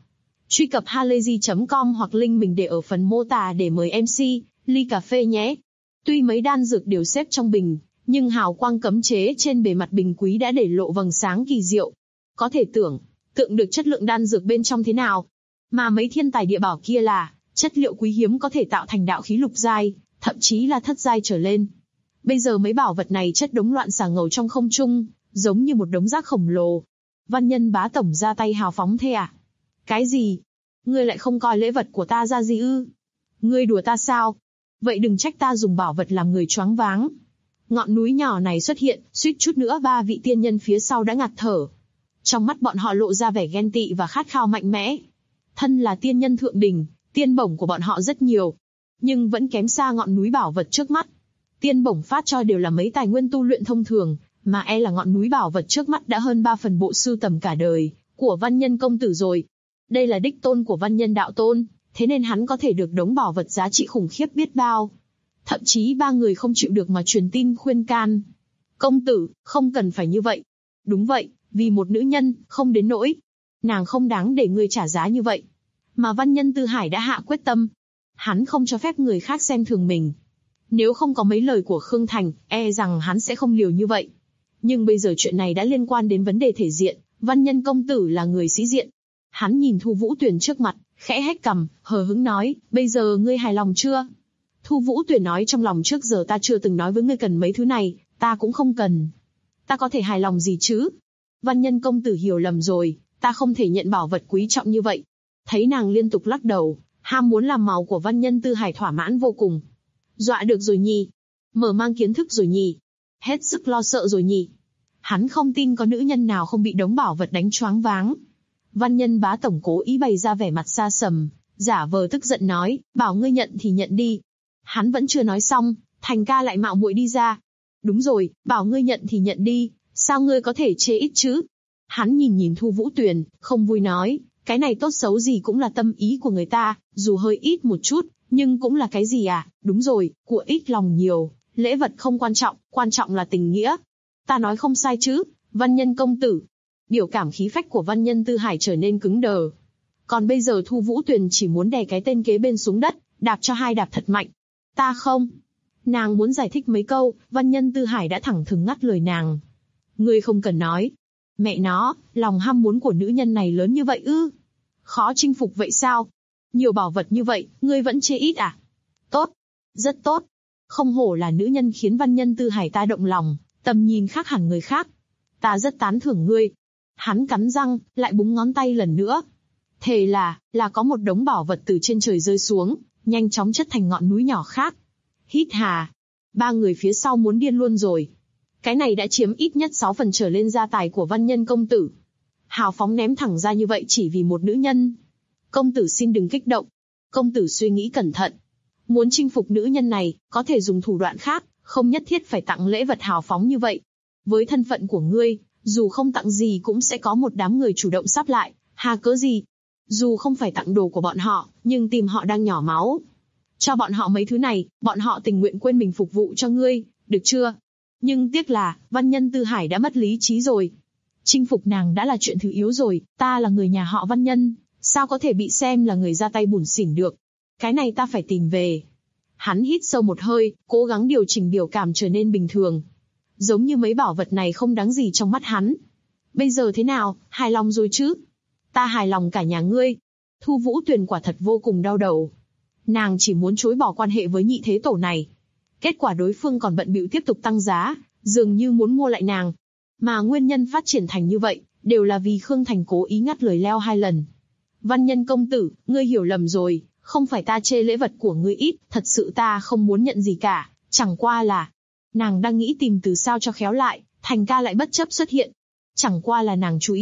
Truy cập halayzi.com hoặc link mình để ở phần mô tả để mời MC ly cà phê nhé. Tuy mấy đan dược đều xếp trong bình, nhưng hào quang cấm chế trên bề mặt bình quý đã để lộ vầng sáng kỳ diệu. Có thể tưởng tượng được chất lượng đan dược bên trong thế nào. Mà mấy thiên tài địa bảo kia là chất liệu quý hiếm có thể tạo thành đạo khí lục giai, thậm chí là thất giai trở lên. Bây giờ mấy bảo vật này chất đống loạn xà ngầu trong không trung, giống như một đống rác khổng lồ. Văn Nhân bá tổng ra tay hào phóng thế à? Cái gì? Ngươi lại không coi lễ vật của ta ra gì ư? Ngươi đùa ta sao? Vậy đừng trách ta dùng bảo vật làm người choáng váng. Ngọn núi nhỏ này xuất hiện, suýt chút nữa 3 vị tiên nhân phía sau đã ngạt thở. Trong mắt bọn họ lộ ra vẻ ghen tị và khát khao mạnh mẽ. Thân là tiên nhân thượng đỉnh, tiên bổng của bọn họ rất nhiều, nhưng vẫn kém xa ngọn núi bảo vật trước mắt. Tiên bổng phát cho đều là mấy tài nguyên tu luyện thông thường, mà là ngọn núi bảo vật trước mắt đã hơn 3 phần bộ sưu tầm cả đời của Văn Nhân công tử rồi. Đây là đích tôn của Văn Nhân đạo tôn, thế nên hắn có thể được đống bảo vật giá trị khủng khiếp biết bao. Thậm chí 3 người không chịu được mà truyền tin khuyên can. Công tử, không cần phải như vậy. Đúng vậy, vì một nữ nhân, không đến nỗi. Nàng không đáng để ngươi trả giá như vậy. Mà Văn Nhân Tư Hải đã hạ quyết tâm. Hắn không cho phép người khác xem thường mình. Nếu không có mấy lời của Khương Thành, rằng hắn sẽ không liều như vậy. Nhưng bây giờ chuyện này đã liên quan đến vấn đề thể diện, Văn Nhân công tử là người sĩ diện. Hắn nhìn Thu Vũ Tuyền trước mặt, khẽ hét cằm, hờ hững nói, bây giờ ngươi hài lòng chưa? Thu Vũ Tuyền nói trong lòng, trước giờ ta chưa từng nói với ngươi cần mấy thứ này, ta cũng không cần. Ta có thể hài lòng gì chứ? Văn Nhân công tử hiểu lầm rồi, ta không thể nhận bảo vật quý trọng như vậy. Thấy nàng liên tục lắc đầu, ham muốn làm màu của Văn Nhân Tư Hải thỏa mãn vô cùng. Dọa được rồi nhỉ? Mở mang kiến thức rồi nhỉ? Hết sức lo sợ rồi nhỉ? Hắn không tin có nữ nhân nào không bị đống bảo vật đánh choáng váng. Văn Nhân bá tổng cố ý bày ra vẻ mặt xa sầm, giả vờ tức giận nói, bảo ngươi nhận thì nhận đi. Hắn vẫn chưa nói xong, Thành ca lại mạo muội đi ra. Đúng rồi, bảo ngươi nhận thì nhận đi, sao ngươi có thể chê ít chứ? Hắn nhìn Thu Vũ Tuyền, không vui nói, cái này tốt xấu gì cũng là tâm ý của người ta, dù hơi ít một chút, nhưng cũng là cái gì à? Đúng rồi, của ít lòng nhiều, lễ vật không quan trọng là tình nghĩa. Ta nói không sai chứ, Văn Nhân công tử. Biểu cảm khí phách của Văn Nhân Tư Hải trở nên cứng đờ. Còn bây giờ Thu Vũ Tuyền chỉ muốn đè cái tên kế bên xuống đất, đạp cho 2 đạp thật mạnh. Ta không. Nàng muốn giải thích mấy câu, Văn Nhân Tư Hải đã thẳng thừng ngắt lời nàng. Ngươi không cần nói. Mẹ nó, lòng ham muốn của nữ nhân này lớn như vậy ư? Khó chinh phục vậy sao? Nhiều bảo vật như vậy, ngươi vẫn chê ít à? Tốt. Rất tốt. Không hổ là nữ nhân khiến Văn Nhân Tư Hải ta động lòng, tầm nhìn khác hẳn người khác. Ta rất tán thưởng ngươi. Hắn cắn răng, lại búng ngón tay lần nữa. Thề là có một đống bảo vật từ trên trời rơi xuống, nhanh chóng chất thành ngọn núi nhỏ khác. Hít hà. 3 người phía sau muốn điên luôn rồi. Cái này đã chiếm ít nhất 6 phần trở lên gia tài của Văn Nhân công tử. Hào phóng ném thẳng ra như vậy chỉ vì một nữ nhân. Công tử xin đừng kích động. Công tử suy nghĩ cẩn thận. Muốn chinh phục nữ nhân này, có thể dùng thủ đoạn khác, không nhất thiết phải tặng lễ vật hào phóng như vậy. Với thân phận của ngươi, dù không tặng gì cũng sẽ có một đám người chủ động sắp lại, hà cớ gì? Dù không phải tặng đồ của bọn họ, nhưng tim họ đang nhỏ máu. Cho bọn họ mấy thứ này, bọn họ tình nguyện quên mình phục vụ cho ngươi, được chưa? Nhưng tiếc là, Văn Nhân Tư Hải đã mất lý trí rồi. Chinh phục nàng đã là chuyện thứ yếu rồi, ta là người nhà họ Văn Nhân, sao có thể bị xem là người ra tay bủn xỉn được? Cái này ta phải tìm về. Hắn hít sâu một hơi, cố gắng điều chỉnh biểu cảm trở nên bình thường. Giống như mấy bảo vật này không đáng gì trong mắt hắn. Bây giờ thế nào, hài lòng rồi chứ? Ta hài lòng cả nhà ngươi. Thu Vũ Tuyền quả thật vô cùng đau đầu. Nàng chỉ muốn chối bỏ quan hệ với nhị thế tổ này. Kết quả đối phương còn bận bịu tiếp tục tăng giá, dường như muốn mua lại nàng. Mà nguyên nhân phát triển thành như vậy, đều là vì Khương Thành cố ý ngắt lời leo 2 lần. Văn Nhân công tử, ngươi hiểu lầm rồi, không phải ta chê lễ vật của ngươi ít, thật sự ta không muốn nhận gì cả, chẳng qua là... Nàng đang nghĩ tìm từ sao cho khéo lại, Thành ca lại bất chấp xuất hiện. Chẳng qua là nàng chú ý.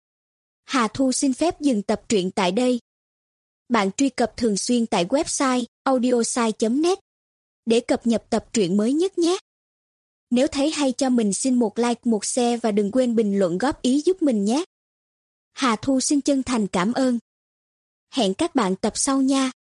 Hà Thu xin phép dừng tập truyện tại đây. Bạn truy cập thường xuyên tại website audiosai.net để cập nhật tập truyện mới nhất nhé. Nếu thấy hay cho mình xin một like, một share và đừng quên bình luận góp ý giúp mình nhé. Hà Thu xin chân thành cảm ơn. Hẹn các bạn tập sau nha.